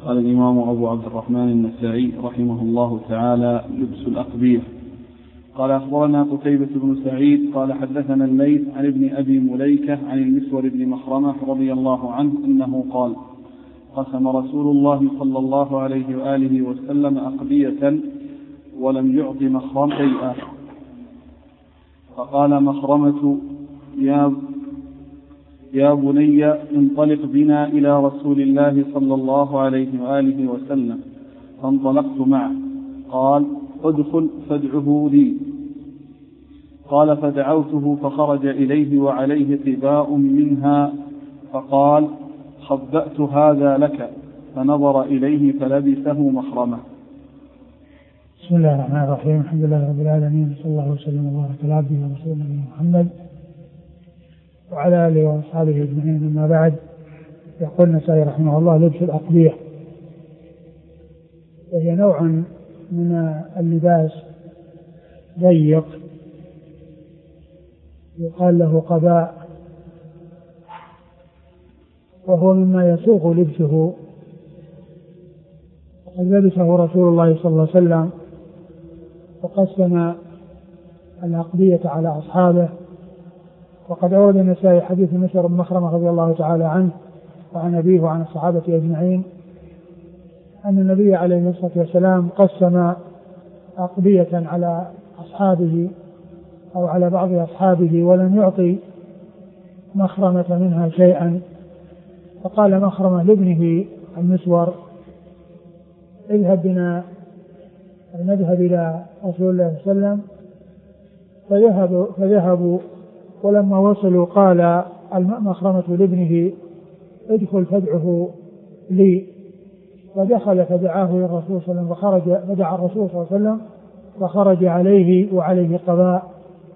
قال الإمام أبو عبد الرحمن النسائي رحمه الله تعالى: لبس الأقبية. قال أخبرنا قتيبة بن سعيد قال حدثنا الليث عن ابن أبي مليكة عن المسور بن مخرمة رضي الله عنه أنه قال: قسم رسول الله صلى الله عليه وآله وسلم أقبية ولم يعط مخرم شيئا، فقال مخرمة: يا بني انطلق بنا إلى رسول الله صلى الله عليه وآله وسلم، فانطلقت معه. قال: ادخل فادعه لي. قال: فدعوته فخرج إليه وعليه قباء منها، فقال: خبأت هذا لك، فنظر إليه فلبسه مخرمة. بسم الله الرحمن الرحيم. الحمد لله رب العالمين، صلى الله وسلم وبارك على عبده ورسوله محمد وعلى آله وأصحابه أجمعين. أما بعد، يقول النسائي رحمه الله: لبس الأقبية، وهي نوع من اللباس ضيق يقال له قباء، وهو مما يسوغ لبسه. وقد لبسه رسول الله صلى الله عليه وسلم وقسم الأقبية على أصحابه. وقد أورد النسائي حديث مسور بن مخرمة رضي الله تعالى عنه وعن أبيه وعن الصحابة أجمعين أن النبي عليه الصلاة والسلام قسم أقبية على أصحابه أو على بعض أصحابه ولم يعطي مخرمة منها شيئا. فقال مخرمة لابنه المسور: اذهب بنا نذهب إلى رسول الله صلى الله عليه وسلم. فذهبوا، ولما وصلوا قال مخرمة لابنه: ادخل فادعه لي. فدخل فدعاه للرسول صلى الله عليه وسلم، فدعا الرسول صلى الله عليه وسلم فخرج عليه وعليه قباء،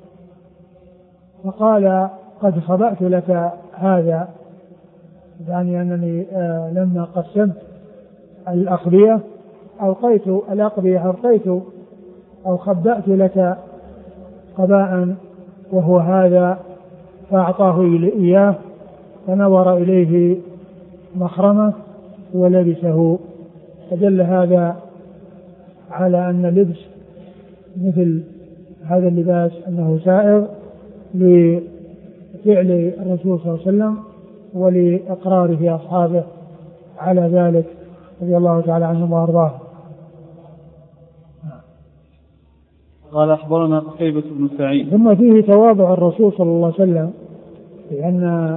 فقال: قد خبأت لك هذا، يعني أنني لما قسمت الأقبية ألقيت الأقبية أو خبأت لك قباء وهو هذا، فأعطاه إياه، فنظر إليه مخرمة ولبسه. فدل هذا على أن لبس مثل هذا اللباس أنه سائغ لفعل الرسول صلى الله عليه وسلم ولإقراره أصحابه على ذلك رضي الله تعالى عنهم وأرضاه. قال أخبرنا قتيبة بن سعيد. ثم فيه تواضع الرسول صلى الله عليه وسلم، لأن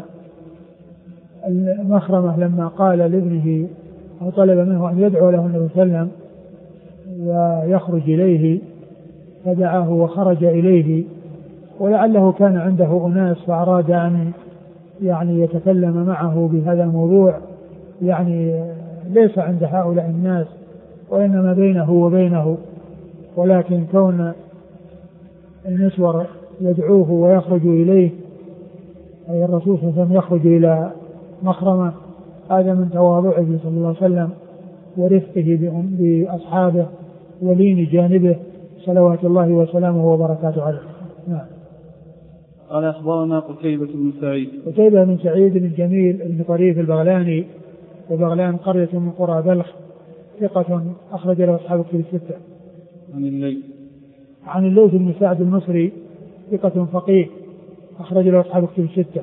المخرمة لما قال لابنه أو طلب منه أن يدعو له النبي صلى الله عليه وسلم ويخرج إليه، فدعاه وخرج إليه، ولعله كان عنده أناس فأراد أن يتكلم معه بهذا الموضوع، ليس عند هؤلاء الناس وإنما بينه وبينه. ولكن كون المسور يدعوه ويخرج إليه، أي الرسول صلى الله عليه وسلم يخرج إلى مخرمة، هذا من تواضعه صلى الله عليه وسلم ورفقه بأصحابه ولين جانبه صلوات الله وسلامه وبركاته عليه. نعم. قال أخبرنا قتيبة بن سعيد. قتيبة بن سعيد بن جميل بن طريف البغلاني، وبغلان قرية من قرى بلخ، ثقة أخرج له أصحاب الكتب الستة. عن الليث بن سعد المصري، ثقة فقيه أخرج له أصحاب الكتب الستة.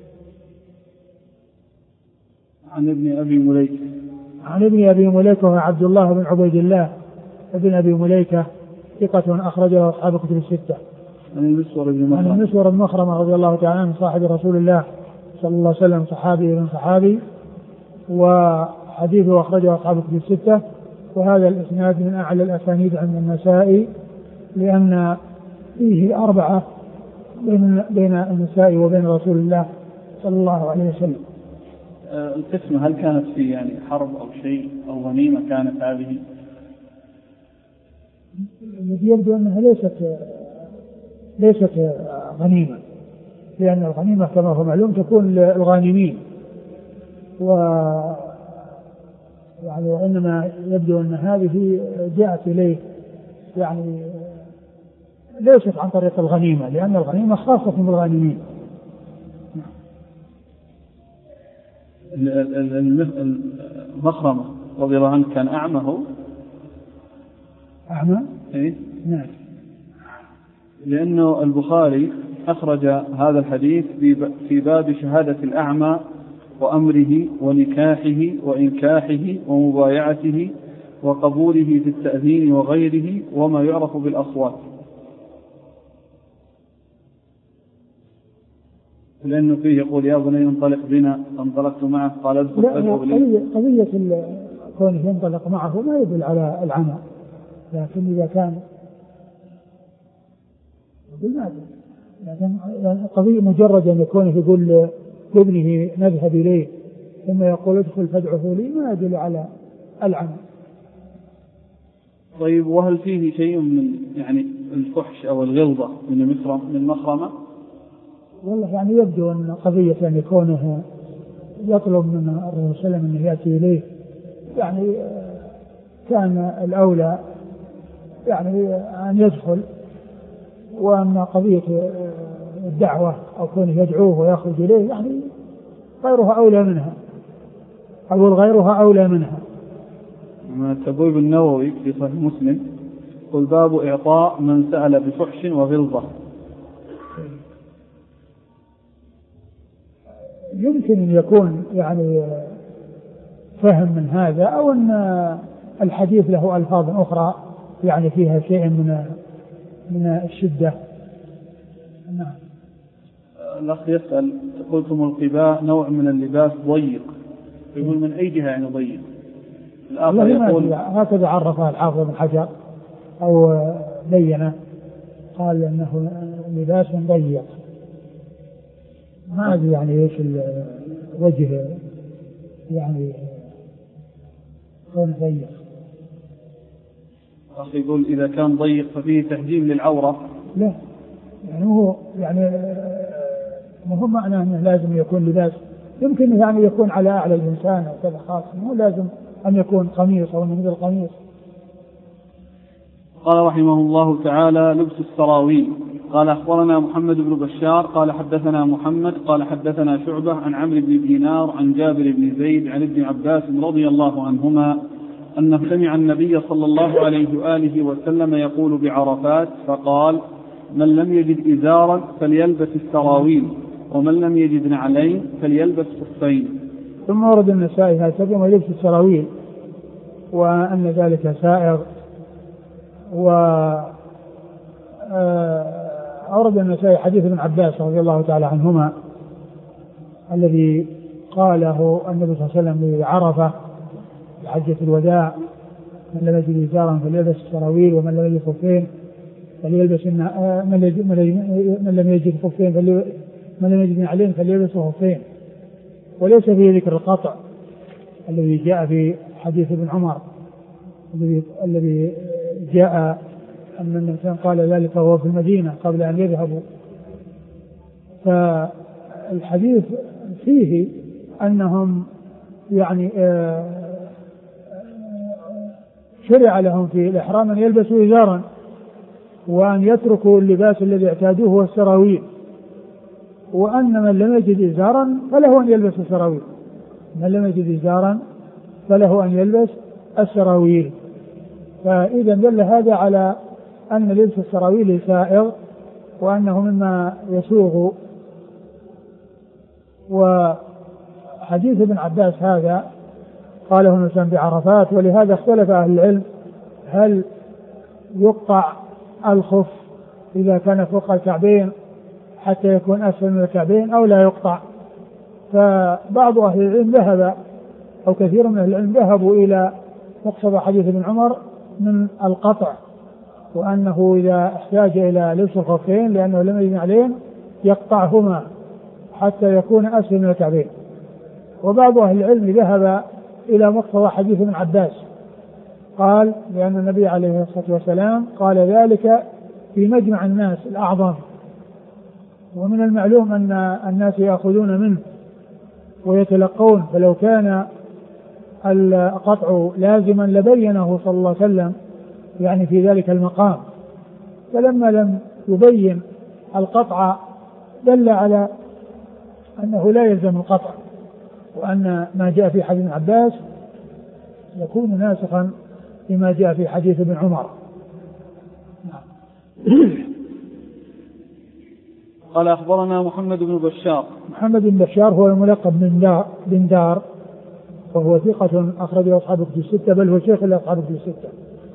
عن ابن أبي مليكة. عن ابن أبي مليكة عبد الله بن عبيد الله ابن أبي مليكة، ثقة أخرج له أصحاب الكتب الستة. عن المسور بن مخرمة رضي الله تعالى عنه صاحب رسول الله صلى الله عليه وسلم، صحابي بن صحابي، وحديثه أخرجه أصحاب الكتب الستة. وهذا الإسناد من أعلى الأسانيد عند النسائي، لأن فيه 4 بين النسائي وبين رسول الله صلى الله عليه وسلم. القسمة هل كانت في حرب أو شيء أو غنيمة كانت هذه؟ يبدو أنها ليست غنيمة، لأن الغنيمة كما هو معلوم تكون للغانمين، وإنما يبدو أن هذه جاءت إليه ليست عن طريق الغنيمة، لأن الغنيمة خاصة بالغانمين. المخرمة رضي الله عنه كان أعمى هو؟ أعمى؟ إيه؟ نعم. لأنه البخاري أخرج هذا الحديث في باب شهادة الأعمى وأمره ونكاحه وإنكاحه ومبايعته وقبوله في التأذين وغيره وما يعرف بالأصوات، لأنه فيه يقول يا بني انطلق بنا فانطلقت معه قال ادخل فادعو لي. قضية كونه ينطلق معه ما يدل على العمى، لكن إذا كان لكن قضية مجرد أن يكون يقول لابنه نذهب إليه ثم يقول ادخل فادعه لي ما يدل على العمى. طيب وهل فيه شيء من يعني الفحش أو الغلظة من مخرمة؟ والله يعني يبدو أن قضية أن يكونه يطلب من الرسول صلى الله عليه وسلم أن يأتي إليه يعني كان الأولى يعني أن يدخل، وأن قضية الدعوة أو كونه يدعوه ويخرج إليه يعني غيرها أولى منها، أو غيرها أولى منها. ما تبويب النووي في صحيح مسلم قل باب إعطاء من سأل بفحش وغلظة. يمكن أن يكون يعني فهم من هذا، أو أن الحديث له ألفاظ أخرى يعني فيها شيء من الشدة. نعم. الأخ يسأل قلتم القباء نوع من اللباس ضيق، يقول من أي جهة يعني ضيق؟ الآخر يقول هكذا عرفها الحافظ بن حجر أو بينه قال أنه لباس ضيق، ما أدري يعني إيش الوجه يعني كون ضيق. أخي يقول إذا كان ضيق ففيه تحجيم للعورة. لا يعني هو يعني مو معنى أنه لازم يكون لباس، يمكن يعني يكون على أعلى الإنسان أو كذا خاص، مو لازم أن يكون قميص أو مثل القميص. قال رحمه الله تعالى لبس السراويل. قال أخبرنا محمد بن بشار قال حدثنا محمد قال حدثنا شعبة عن عمرو بن دينار عن جابر بن زيد عن ابن عباس رضي الله عنهما أنه سمع النبي صلى الله عليه وآله وسلم يقول بعرفات فقال من لم يجد إزارا فليلبس السراويل ومن لم يجد نعلين فليلبس خفين. ثم ورد النسائي هكذا ولبس السراويل وأن ذلك سائغ، أورد النسائي حديث ابن عباس رضي الله تعالى عنهما الذي قاله النبي صلى الله عليه وسلم لعرفة بحجة الوداع من لم يجد إزارا فليلبس السراويل ومن لم يجد خفين فليلبس من لم يجد خفين من لم يجد نعلين فليلبس خفين. وليس فيه ذكر القطع الذي جاء في حديث ابن عمر الذي جاء أن الإنسان قال ذلك وهو في المدينة قبل أن يذهبوا. فالحديث فيه أنهم يعني شرع لهم في الإحرام أن يلبسوا إزارا وأن يتركوا اللباس الذي اعتادوه هو السراويل، وأن من لم يجد إزارا فله أن يلبس السراويل، من لم يجد إزارا فله أن يلبس السراويل. فإذا دل هذا على أن لبس السراويل سائغ وأنه مما يسوغ. وحديث ابن عباس هذا قاله الإنسان بعرفات، ولهذا اختلف أهل العلم هل يقطع الخف إذا كان فوق الكعبين حتى يكون أسفل من الكعبين أو لا يقطع. فبعض أهل العلم ذهب أو كثير من أهل العلم ذهبوا إلى مقتضى حديث ابن عمر من القطع، وأنه إذا احتاج إلى لبس الخفين لأنه لم يجن عليهم يقطعهما حتى يكون أسفل من الكعبين. وبعض أهل العلم ذهب إلى مقتضى حديث ابن عباس قال لأن النبي عليه الصلاة والسلام قال ذلك في مجمع الناس الأعظم، ومن المعلوم أن الناس يأخذون منه ويتلقون، فلو كان القطع لازما لبينه صلى الله عليه وسلم يعني في ذلك المقام، فلما لم يبين القطع دل على أنه لا يلزم القطع، وأن ما جاء في حديث عباس يكون ناسخا لما جاء في حديث ابن عمر. قال أخبرنا محمد بن بشار. محمد بن بشار هو الملقب بن دار وهو ثقة أخرجه أصحاب الكتب الستة، بل هو شيخ لأصحاب الكتب الستة.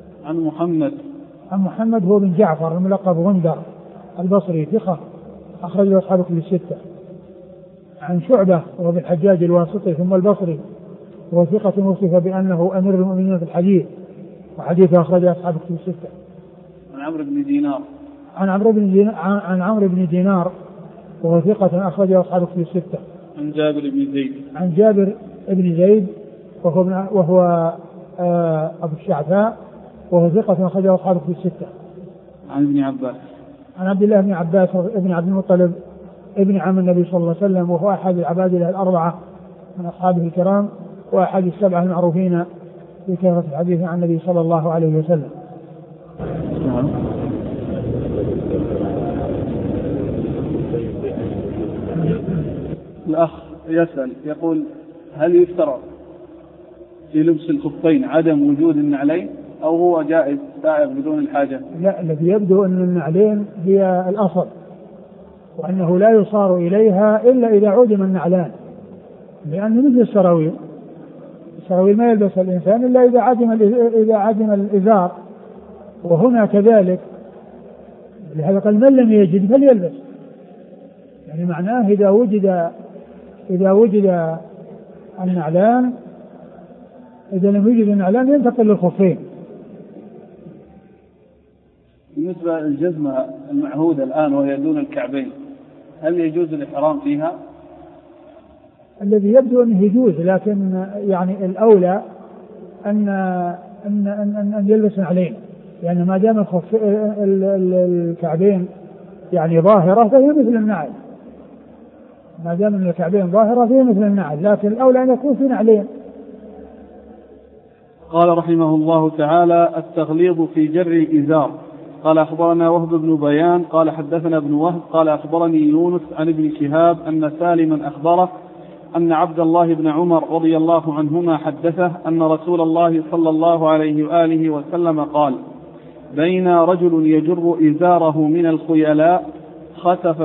عن محمد هو بن جعفر الملقب غندر البصري ثقة أخرجه أصحاب الكتب الستة. عن شعبة وهو بن الحجاج الواسطي ثم البصري وهو ثقة وصف بأنه أمير المؤمنين في الحديث وحديثه أخرجه أصحاب الكتب الستة. عن عمرو بن دينار. عن عمرو بن دينار وهو ثقة أخرجه أصحاب الكتب الستة. عن جابر بن زيد. عن جابر بن زيد وهو أبو الشعثاء وهو ثقة أخرجه أصحاب الكتب الستة. عن ابن عباس. عن عبد الله بن عباس ابن عبد المطلب ابن عم النبي صلى الله عليه وسلم وهو أحد العباد الأربعة من أصحابه الكرام وأحد السبعة المعروفين بكثرة الحديث عن النبي صلى الله عليه وسلم. الأخ يسأل يقول هل يشترط في لبس الخفين عدم وجود النعلين أو هو جائز سائغ بدون الحاجة؟ لا، الذي يبدو أن النعلين هي الأصل وأنه لا يصار إليها إلا إذا عدم النعلان، لأنه مثل السراويل ما يلبس الإنسان إلا إذا عدم الإزار، وهنا كذلك. لهذا قال من لم يجد فليلبس، يعني معناه إذا وجد النعلان، إذا لم يوجد النعلان ينتقل للخفين. بالنسبة للجزمة المعهودة الآن وهي دون الكعبين هل يجوز الإحرام فيها؟ الذي يبدو أنه يجوز، لكن يعني الأولى أن يلبس نعلين، يعني ما دام الكعبين يعني ظاهرة فهي مثل النعل، ما دام الكعبين ظاهرة فهي مثل النعل، لكن الأولى أن يكون في نعلين. قال رحمه الله تعالى التغليظ في جر الإزار. قال أخبرنا وهب بن بيان قال حدثنا ابن وهب قال أخبرني يونس عن ابن شهاب أن سالما أخبره أن عبد الله بن عمر رضي الله عنهما حدثه أن رسول الله صلى الله عليه وآله وسلم قال بين رجل يجر إزاره من الخيلاء خسف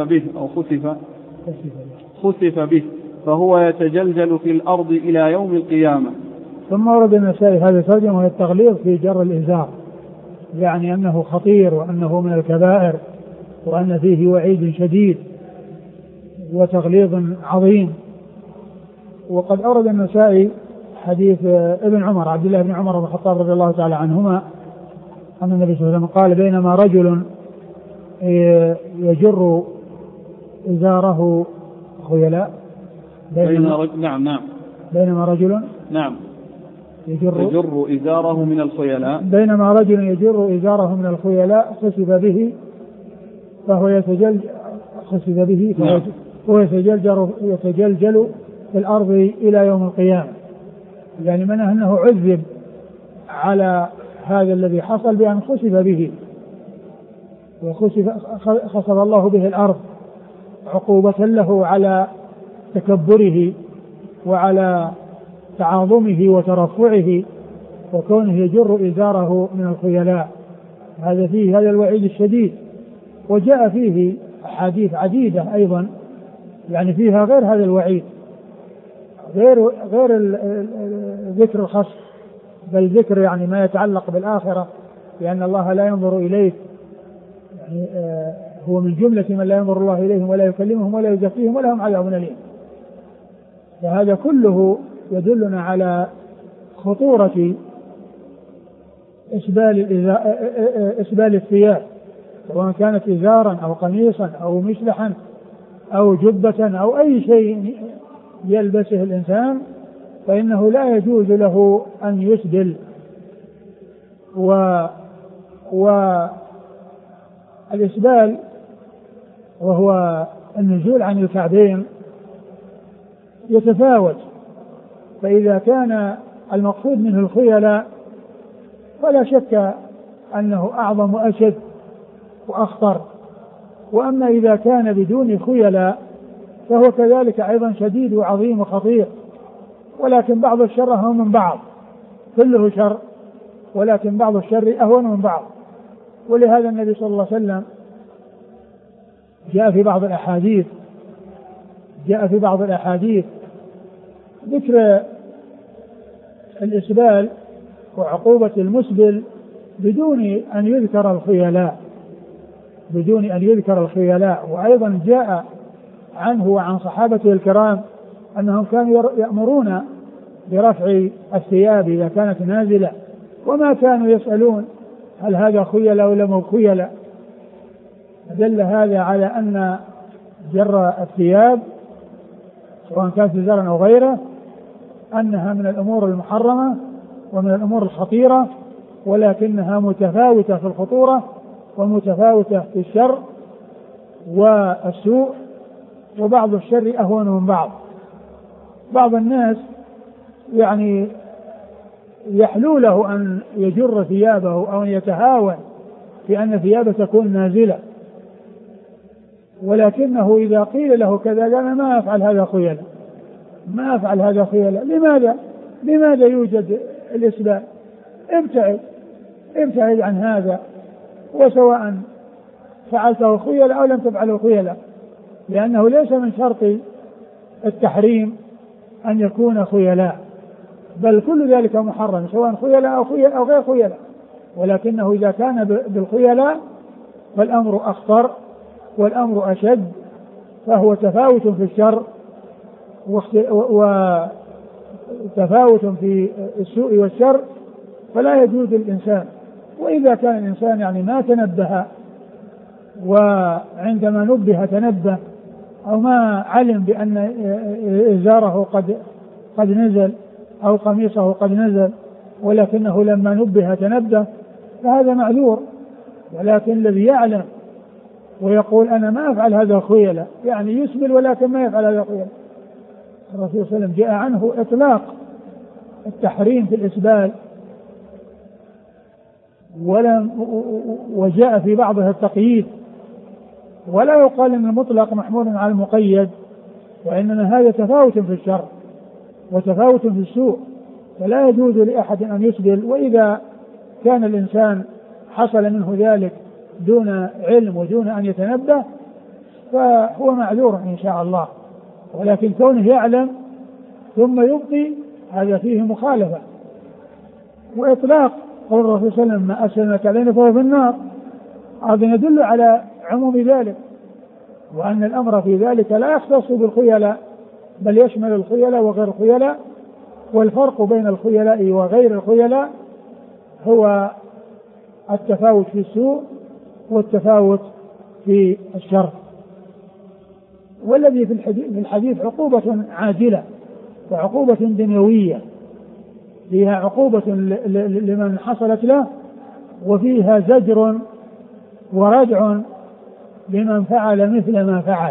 به فهو يتجلجل في الأرض إلى يوم القيامة. ثم ورد النسائي هذا الترجمة وهي التغليظ في جر الإزار، يعني أنه خطير وأنه من الكبائر وأن فيه وعيد شديد وتغليظ عظيم. وقد أورد النسائي حديث ابن عمر عبد الله بن عمر بن الخطاب رضي الله تعالى عنهما أن النبي صلى الله عليه وسلم قال بينما رجل يجر إزاره خيلاء بينما رجل يجر إزاره من الخيلاء بينما رجل يجر إزاره من الخيلاء خسف به فهو يتجلجل في الأرض إلى يوم القيامة، يعني منه أنه عذب على هذا الذي حصل بأن خسف به خسف الله به الأرض عقوبة له على تكبره وعلى تعاظمه وترفعه وكونه يجر إزاره من الخيلاء. هذا فيه هذا الوعيد الشديد، وجاء فيه أحاديث عديدة أيضا يعني فيها غير هذا الوعيد، غير ذكر الخصف، بل ذكر يعني ما يتعلق بالآخرة، لأن الله لا ينظر إليك، يعني هو من جملة من لا ينظر الله إليهم ولا يكلمهم ولا يزكيهم ولهم عذاب أليم. فهذا كله يدلنا على خطورة إسبال الثياب، سواء كانت إزارا أو قميصا أو مشلحا أو جبة أو أي شيء يلبسه الإنسان، فإنه لا يجوز له أن يسبل. والإسبال وهو النزول عن الكعبين يتفاوت، فإذا كان المقصود منه الخيلاء فلا شك أنه أعظم وأشد وأخطر، وأما إذا كان بدون خيلاء فهو كذلك أيضا شديد وعظيم وخطير، ولكن بعض الشر هو من بعض، كله شر، ولكن بعض الشر أهون من بعض. ولهذا النبي صلى الله عليه وسلم جاء في بعض الأحاديث ذكر الإسبال وعقوبة المسبل بدون أن يذكر الخيلاء. وأيضا جاء عنه وعن صحابته الكرام أنهم كانوا يأمرون برفع الثياب إذا كانت نازلة، وما كانوا يسألون هل هذا خيلاء أو لم خيلاء. دل هذا على أن جر الثياب سواء كانت زرا أو غيره أنها من الأمور المحرمة ومن الأمور الخطيرة، ولكنها متفاوتة في الخطورة ومتفاوتة في الشر والسوء، وبعض الشر أهون من بعض. بعض الناس يعني يحلو له أن يجر ثيابه أو أن يتهاون في أن ثيابه تكون نازلة، ولكنه إذا قيل له كذا قال ما أفعل هذا خيلاء. لماذا يوجد الإسبال؟ ابتعد عن هذا، وسواء فعلته خيلاء أو لم تفعله خيلاء، لأنه ليس من شرط التحريم أن يكون خيلاء، بل كل ذلك محرم سواء خيلاء أو غير خيلاء، ولكنه إذا كان بالخيلاء فالأمر أخطر والأمر أشد، فهو تفاوت في الشر وتفاوت في السوء والشر، فلا يجوز الإنسان. وإذا كان الإنسان يعني ما تنبه، وعندما نبه تنبه، أو ما علم بأن إزاره قد نزل أو قميصه قد نزل، ولكنه لما نبه تنبه، فهذا معذور. ولكن الذي يعلم ويقول أنا ما أفعل هذا خيلاء، يعني يسبل ولكن ما يفعل هذا خيلاء. الرسول صلى الله عليه وسلم جاء عنه إطلاق التحريم في الإسبال، وجاء في بعضها التقييد، ولا يقال أن المطلق محمول على المقيد، وإنما هذا تفاوت في الشر وتفاوت في السوء، فلا يجوز لأحد أن يسبل. وإذا كان الإنسان حصل منه ذلك دون علم ودون أن يتنبه فهو معذور إن شاء الله، ولكن كونه يعلم ثم يبقي هذا فيه مخالفة. وإطلاق قول الرسول صلى الله عليه وسلم ما أسلمك علينا فهو في النار، هذا يدل على عموم ذلك، وأن الأمر في ذلك لا يختص بالخيلاء بل يشمل الخيلاء وغير الخيلاء. والفرق بين الخيلاء وغير الخيلاء هو التفاوت في السوء والتفاوت في الشر. والذي في الحديث عقوبة عاجلة وعقوبة دنيوية، فيها عقوبة لمن حصلت له، وفيها زجر وردع لمن فعل مثل ما فعل.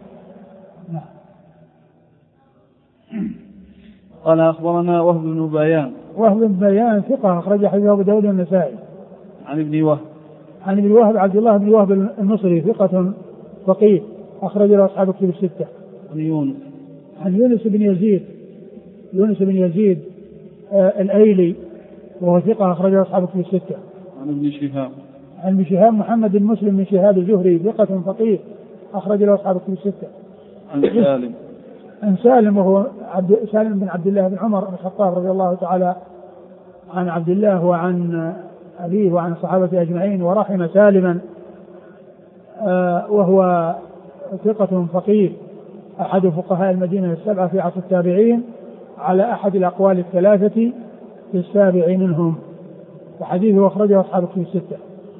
قال أخبرنا وهب بن بيان ثقة أخرج حديثه أبو داود والنسائي. عن ابن وهب عبد الله بن وهب المصري ثقة فقيه أخرج له أصحاب كتب الستة. عن يونس بن يزيد الأيلي وهو ثقة أخرج له أصحاب كتب الستة. عن ابن شهاب محمد بن مسلم بن شهاب الزهري ثقة فقيه أخرج له أصحاب كتب الستة. عن سالم وهو سالم بن عبد الله بن عمر بن الخطاب رضي الله تعالى عن عبد الله وعن أبيه وعن الصحابة أجمعين، ورحم سالما، وهو ثقة فقيه أحد فقهاء المدينة السبعة في عصر التابعين على أحد الأقوال الثلاثة في السابع منهم، وحديثه أخرجه أصحاب الكتب الستة.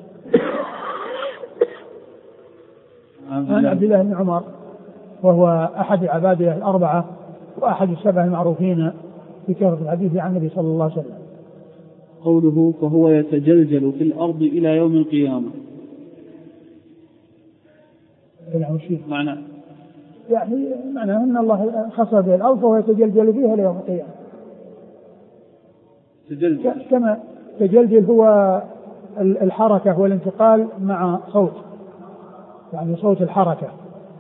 عن عبد الله بن عمر وهو أحد عباده الأربعة وأحد السبع المعروفين في كثرة الحديث عن النبي صلى الله عليه وسلم. قوله فهو يتجلجل في الأرض إلى يوم القيامة، يعني معنى أن الله خص به الأرض فهو يتجلجل فيها ليوم القيامة. كما تجلجل هو الحركة والانتقال مع صوت، يعني صوت الحركة.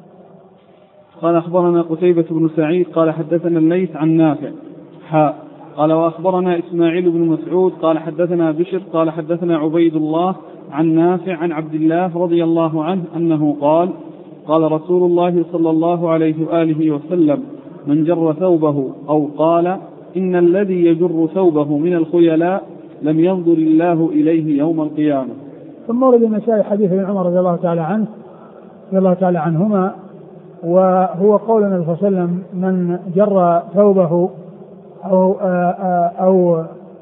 قال أخبرنا قتيبة بن سعيد قال حدثنا الليث عن نافع قال وأخبرنا إسماعيل بن مسعود قال حدثنا بشر قال حدثنا عبيد الله عن نافع عن عبد الله رضي الله عنه أنه قال قال رسول الله صلى الله عليه وآله وسلم من جر ثوبه أو قال إن الذي يجر ثوبه من الخيلاء لم ينظر الله إليه يوم القيامة. ثم ورد النسائي حديث ابن عمر رضي الله تعالى عنهما، وهو قول النبي صلى الله عليه وسلم من جر ثوبه أو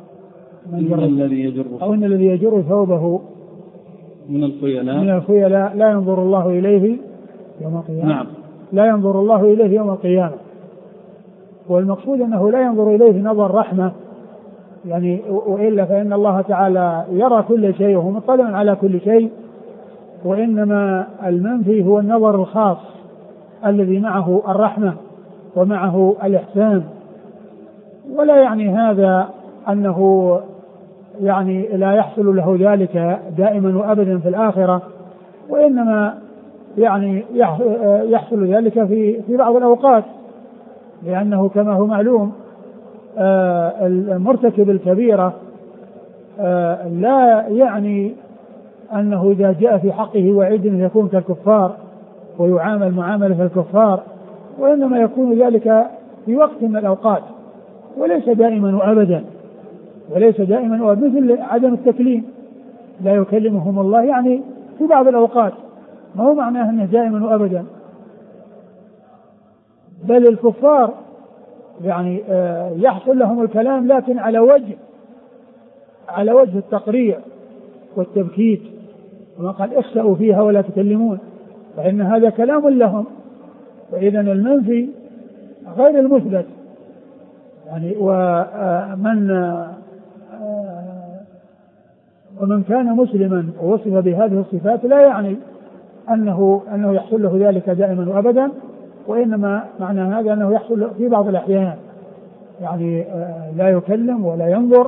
إن الذي يجر ثوبه من الخيلاء لا ينظر الله إليه يوم القيامة. نعم. لا ينظر الله إليه يوم القيامة، والمقصود أنه لا ينظر إليه نظر رحمة يعني، وإلا فإن الله تعالى يرى كل شيء وهو مطلع على كل شيء، وإنما المنفي هو النظر الخاص الذي معه الرحمة ومعه الإحسان. ولا يعني هذا أنه يعني لا يحصل له ذلك دائما وأبدا في الآخرة، وإنما يعني يحصل ذلك في بعض الأوقات، لأنه كما هو معلوم المرتكب الكبيرة لا يعني أنه إذا جاء في حقه وعيد يكون كالكفار ويعامل معاملة الكفار، وإنما يكون ذلك في وقت من الأوقات وليس دائما وأبدا، مثل عدم التكليم لا يكلمهم الله يعني في بعض الأوقات، ما هو معناه أنه دائما وأبدا. بل الكفار يعني يحصل لهم الكلام لكن على وجه التقريع والتبكيت، وما قال اخسأوا فيها ولا تكلمون، فإن هذا كلام لهم. فإذا المنفي غير المثبت يعني، ومن كان مسلما ووصف بهذه الصفات لا يعني أنه يحصل له ذلك دائما وأبدا، وإنما معنى هذا أنه يحصل في بعض الأحيان يعني لا يكلم ولا ينظر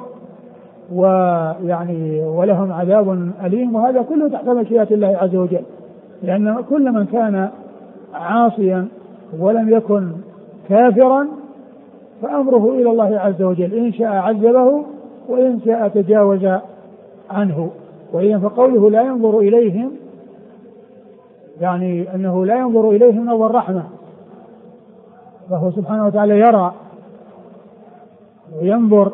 ويعني ولهم عذاب أليم، وهذا كله تحت مشيئة الله عز وجل، لأن كل من كان عاصيا ولم يكن كافرا فأمره إلى الله عز وجل، إن شاء عذبه وإن شاء تجاوز عنه. وإذن فقوله لا ينظر إليهم يعني أنه لا ينظر إليهم نظر رحمة، فهو سبحانه وتعالى يرى وينظر.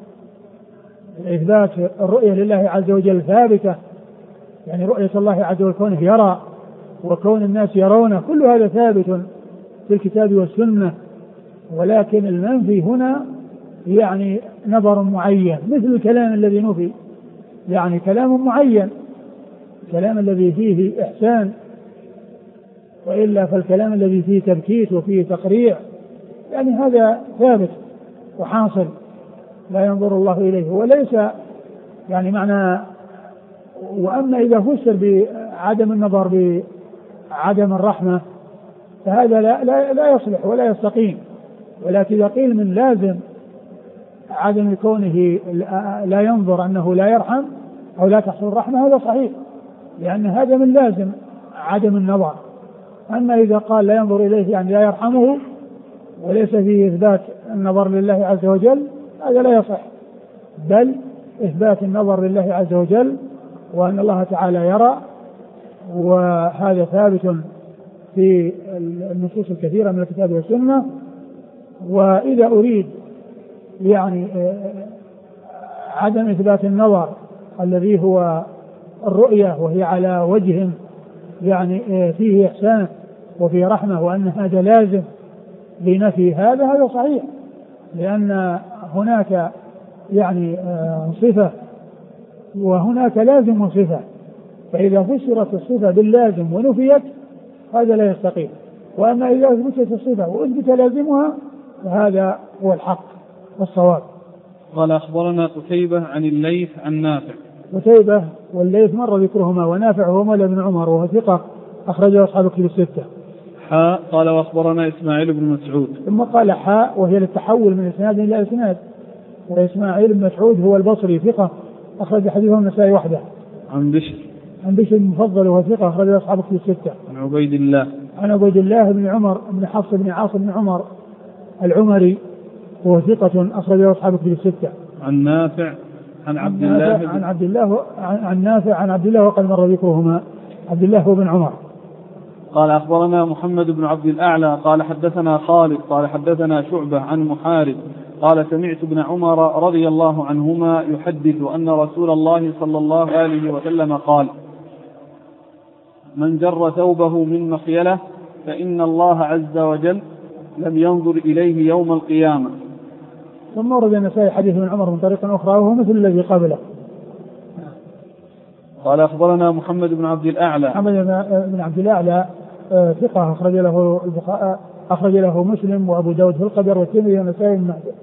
إثبات الرؤية لله عز وجل ثابتة، يعني رؤية الله عز وجل كونه يرى وكون الناس يرونه، كل هذا ثابت في الكتاب والسنة، ولكن المنفي هنا يعني نظر معين، مثل الكلام الذي نفي يعني كلام معين، الكلام الذي فيه إحسان، وإلا فالكلام الذي فيه تبكيت وفيه تقريع يعني هذا ثابت وحاصل لا ينظر الله إليه، وليس يعني معنى. وأما إذا فسر بعدم النظر بعدم الرحمة فهذا لا يصلح ولا يستقيم، ولكن إذا قيل من لازم عدم كونه لا ينظر أنه لا يرحم أو لا تحصل الرحمة هذا صحيح، لأن هذا من لازم عدم النظر. أما إذا قال لا ينظر إليه يعني لا يرحمه وليس فيه إثبات النظر لله عز وجل هذا لا يصح، بل إثبات النظر لله عز وجل وأن الله تعالى يرى، وهذا ثابت في النصوص الكثيرة من الكتاب والسنة. وإذا أريد يعني عدم إثبات النظر الذي هو الرؤية وهي على وجه يعني فيه إحسان وفيه رحمة وأن هذا لازم لنفي هذا صحيح، لأن هناك يعني صفة وهناك لازم صفة، فإذا فسرت الصفة باللازم ونفيت هذا لا يستقيم. وأما إذا أثبتت الصفة وأثبت لازمها فهذا هو الحق والصواب. قال أخبرنا قتيبة عن الليث عن نافع. قتيبة والليث مر ذكرهما، ونافع هو مولى بن عمر وهو ثقة أخرجه أصحاب الكتب الستة. قال وأخبرنا إسماعيل بن مسعود. ثم قال وهي للتحول من إسناد إلى إسناد، وإسماعيل بن مسعود هو البصري ثقة أخرج حديثه النسائي وحده. عن بشر المفضل وهو ثقة أخرجه أصحاب الكتب الستة. عن عبيد الله بن عمر بن حفص بن عاصم بن عمر العمري وهو ثقة أخرج له أصحاب الكتب الستة. عن نافع عن عبد الله عن نافع عن عبد الله وقد مر ذكرهما، عبد الله بن عمر. قال أخبرنا محمد بن عبد الأعلى قال حدثنا خالد قال حدثنا شعبة عن محارب قال سمعت ابن عمر رضي الله عنهما يحدث أن رسول الله صلى الله عليه وسلم قال: من جر ثوبه من مخيلة فإن الله عز وجل لم ينظر إليه يوم القيامة. ثم ورد النسائي حديث ابن عمر من طريق أخرى وهو مثل الذي قبله. قال أخبرنا محمد بن عبد الأعلى. محمد بن عبد الأعلى ثقة أخرج له مسلم وأبو داود في القدر والترمذي والنسائي بن ماجه.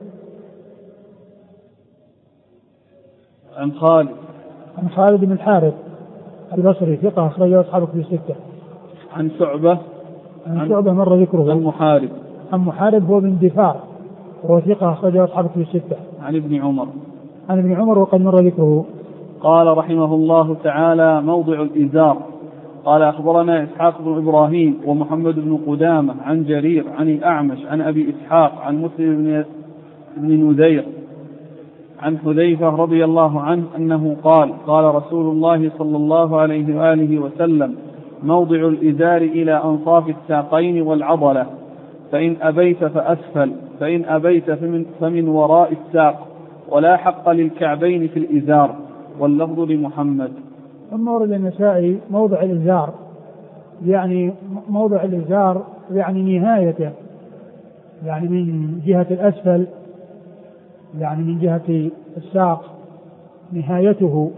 عن خالد بن الحارث البصري ثقة أخرج له أصحاب الكتب الستة. عن شعبة مر ذكره. عن محارب هو بن دفاع وهو ثقة أخرج له أصحاب الكتب الستة. عن ابن عمر وقد مر ذكره. قال رحمه الله تعالى: موضع الإزار. قال أخبرنا إسحاق بن إبراهيم ومحمد بن قدامة عن جرير عن الأعمش عن أبي إسحاق عن مسلم بن نذير عن حذيفة رضي الله عنه أنه قال: قال رسول الله صلى الله عليه وآله وسلم: موضع الإزار إلى أنصاف الساقين والعضلة، فإن أبيت فأسفل، فإن أبيت فمن وراء الساق، ولا حق للكعبين في الإزار. واللفظ لمحمد. ثم ورد النسائي موضع الإزار، يعني موضع الإزار يعني نهايته، يعني من جهة الأسفل، يعني من جهة الساق نهايته.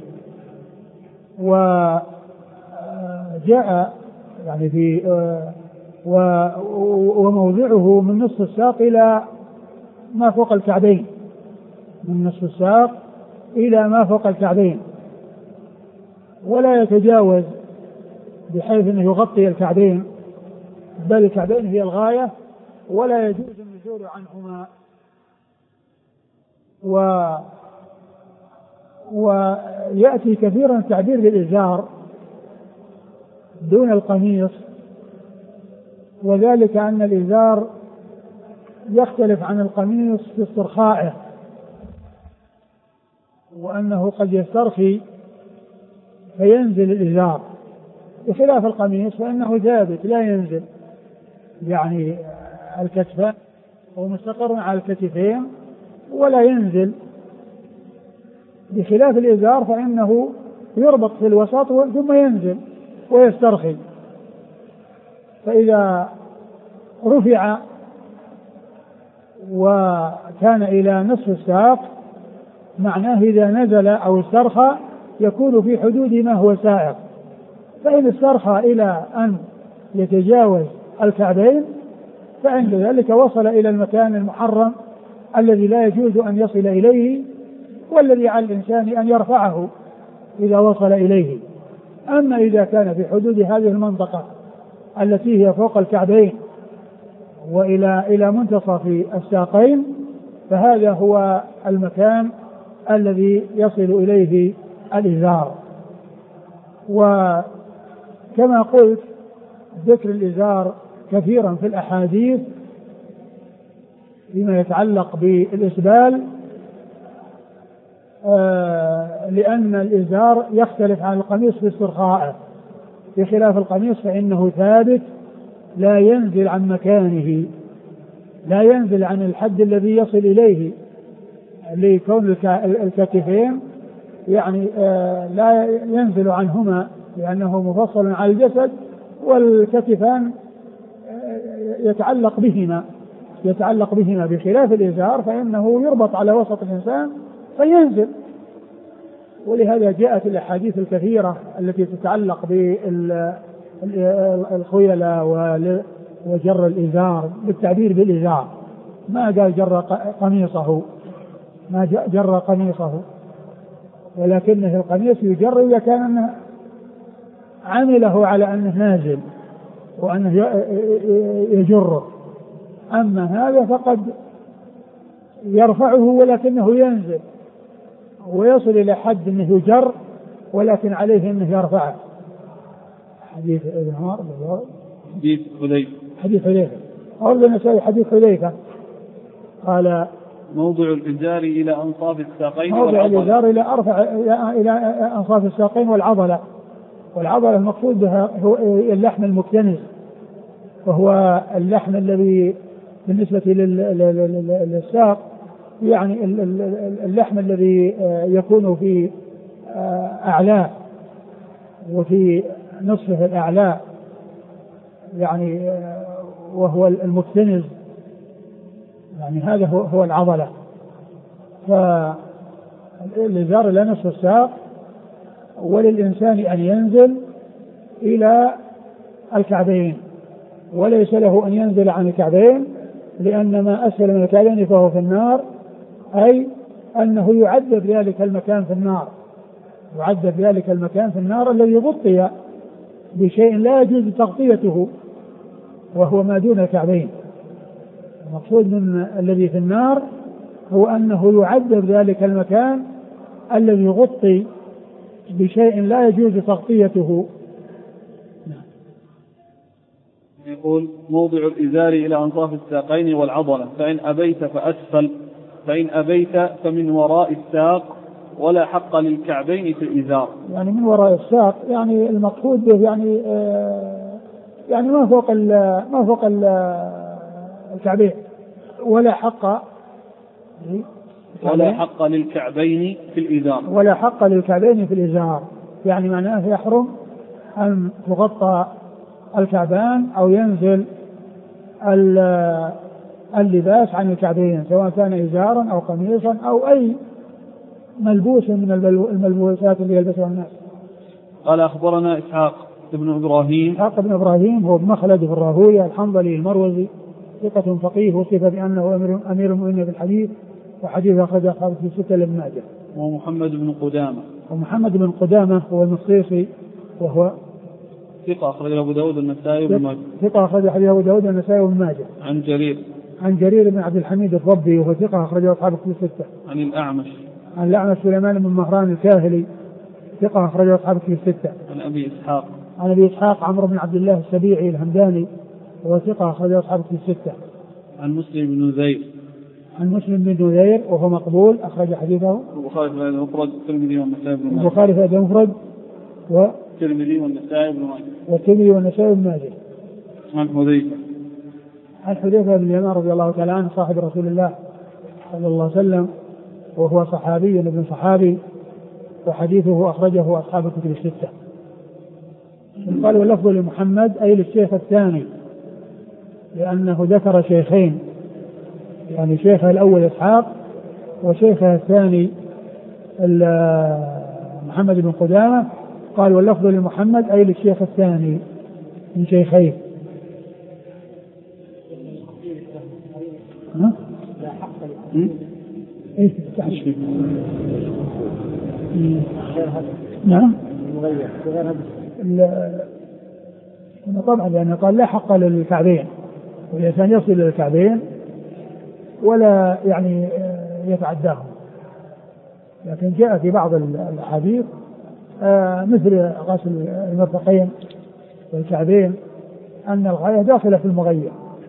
وجاء يعني في وموضعه من نصف الساق إلى ما فوق الكعبين، من نصف الساق إلى ما فوق الكعبين، ولا يتجاوز بحيث أنه يغطي الكعبين، بل الكعبين هي الغاية ولا يجوز النزول عنهما. ويأتي كثيرا التعبير بالإزار دون القميص، وذلك أن الإزار يختلف عن القميص في استرخائه، وأنه قد يسترخي فينزل الإزار، بخلاف القميص فإنه ثابت لا ينزل، يعني الكتفان هو مستقر على الكتفين ولا ينزل، بخلاف الإزار فإنه يربط في الوسط ثم ينزل ويسترخي. فإذا رفع وكان إلى نصف الساق معناه إذا نزل أو استرخى يكون في حدود ما هو سائق، فإن استرخى إلى أن يتجاوز الكعبين فعند ذلك وصل إلى المكان المحرم الذي لا يجوز أن يصل إليه، والذي على الإنسان أن يرفعه إذا وصل إليه. أما إذا كان في حدود هذه المنطقة التي هي فوق الكعبين وإلى منتصف الساقين فهذا هو المكان الذي يصل إليه الإزار. وكما قلت ذكر الإزار كثيرا في الأحاديث فيما يتعلق بالإسبال، لأن الإزار يختلف عن القميص في استرخائه، بخلاف القميص فإنه ثابت لا ينزل عن مكانه، لا ينزل عن الحد الذي يصل إليه لكون الكتفين يعني لا ينزل عنهما لأنه مفصل على الجسد، والكتفان يتعلق بهما بخلاف الإزار فإنه يربط على وسط الإنسان فينزل. ولهذا جاءت الأحاديث الكثيرة التي تتعلق بالخيلة وجر الإزار بالتعبير بالإزار، ما قال جر قميصه، ولكنه القميص يجر إذا كان عمله على أنه نازل وأنه يجره، أما هذا فقد يرفعه ولكنه ينزل ويصل إلى حد أنه يجر ولكن عليه أنه يرفعه. حديث ابن عمر حديث حذيفة أورد النسائي حديث حذيفة قال موضع الإزار إلى أنصاف الساقين موضع الإزار إلى أنصاف الساقين والعضلة المقصود بها هو اللحم المكتنز، وهو اللحم الذي بالنسبة للساق يعني اللحم الذي يكون في أعلاه وفي نصفه الأعلى يعني وهو المكتنز، يعني هذا هو العضلة. فالإزار إلى نصف الساق، وللإنسان أن ينزل إلى الكعبين، وليس له أن ينزل عن الكعبين، لأن ما أسفل من الكعبين فهو في النار، أي أنه يعذب ذلك المكان في النار، الذي غطي بشيء لا يجوز تغطيته وهو ما دون الكعبين. المقصود من الذي في النار هو أنه يعذب ذلك المكان الذي غطي بشيء لا يجوز تغطيته. يقول موضع الإزار إلى أنصاف الساقين والعضلة، فإن أبيت فأسفل، فإن أبيت فمن وراء الساق، ولا حق للكعبين في الإزار. يعني من وراء الساق يعني المقصود به يعني ما فوق الكعبين، ولا حق للكعبين في الإزار، يعني معناه يحرم أن تغطى الكعبان أو ينزل اللباس عن الكعبين، سواء كان إزارا أو قميصا أو أي ملبوس من الملبوسات اللي يلبسها الناس. قال أخبرنا إسحاق بن إبراهيم هو مخلد في الراهوية الحنظلي المروزي، ثقة فقيه، وصف بأنه أمير المؤمنين في الحديث، وحديث أخرج أصحابه في 6 لابن ماجه. ومحمد بن قدامة هو المصيصي، وهو ثقة أخرج أبو داود النسائي وابن ماجه. عن جرير بن عبد الحميد الضبي، وهو ثقة أخرج أصحابه في 6. عن الأعمش سليمان بن مهران الكاهلي، ثقة أخرج أصحابه في 6. عن أبي إسحاق عمرو بن عبد الله السبيعي الهمداني، وهو ثقة أخرج أصحابه في 6. عن مسلم بن نذير وهو مقبول، أخرج حديثه البخاري في المفرد والترمذي والنسائي بن ماجه. عن حذيفة بن اليمان رضي الله تعالى عنه صاحب رسول الله صلى الله عليه وسلم، وهو صحابي ابن صحابي، وحديثه أخرجه أصحاب الكتب الستة. قال واللفظ لمحمد أي للشيخ الثاني، لأنه ذكر شيخين، يعني شيخه الأول إسحاق وشيخه الثاني محمد بن قدامة. قال واللفظ لمحمد أي للشيخ الثاني من شيخين. لا حق نعم طبعا، لأنه قال لا حق للكعبين، والإنسان يصل إلى الكعبين ولا يعني يتعداهم، لكن جاء في بعض الحديث مثل غسل المرفقين والكعبين أن الغاية داخلة في المغير.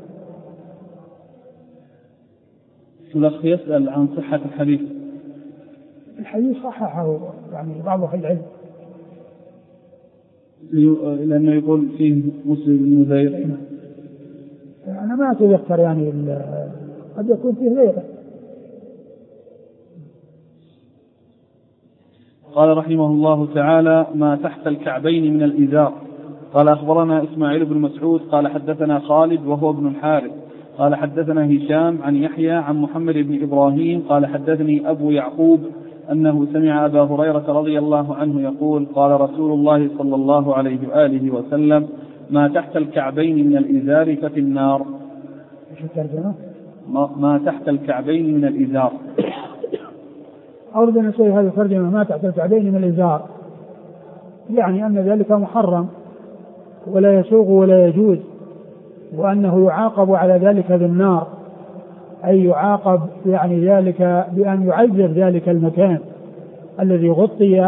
الأخ يسأل عن صحة الحديث صححه يعني بعض أهل العلم، لأنه يقول فيه مسلم بن نذير. أنا ما أتذكر يعني قد يكون فيه غيره. قال رحمه الله تعالى ما تحت الكعبين من الإزار. قال أخبرنا إسماعيل بن مسعود قال حدثنا خالد وهو ابن الحارث قال حدثنا هشام عن يحيى عن محمد بن إبراهيم قال حدثني أبو يعقوب أنه سمع أبا هريرة رضي الله عنه يقول قال رسول الله صلى الله عليه وآله وسلم ما تحت الكعبين من الإزار ففي النار. ما تحت الكعبين من الإزار. أريد أن أسوي هذه الترجمة ما تحت الكعبين من الإزار، يعني أن ذلك محرم ولا يسوغ ولا يجوز، وأنه يعاقب على ذلك بالنار، أي يعاقب يعني ذلك بأن يعذب ذلك المكان الذي غطي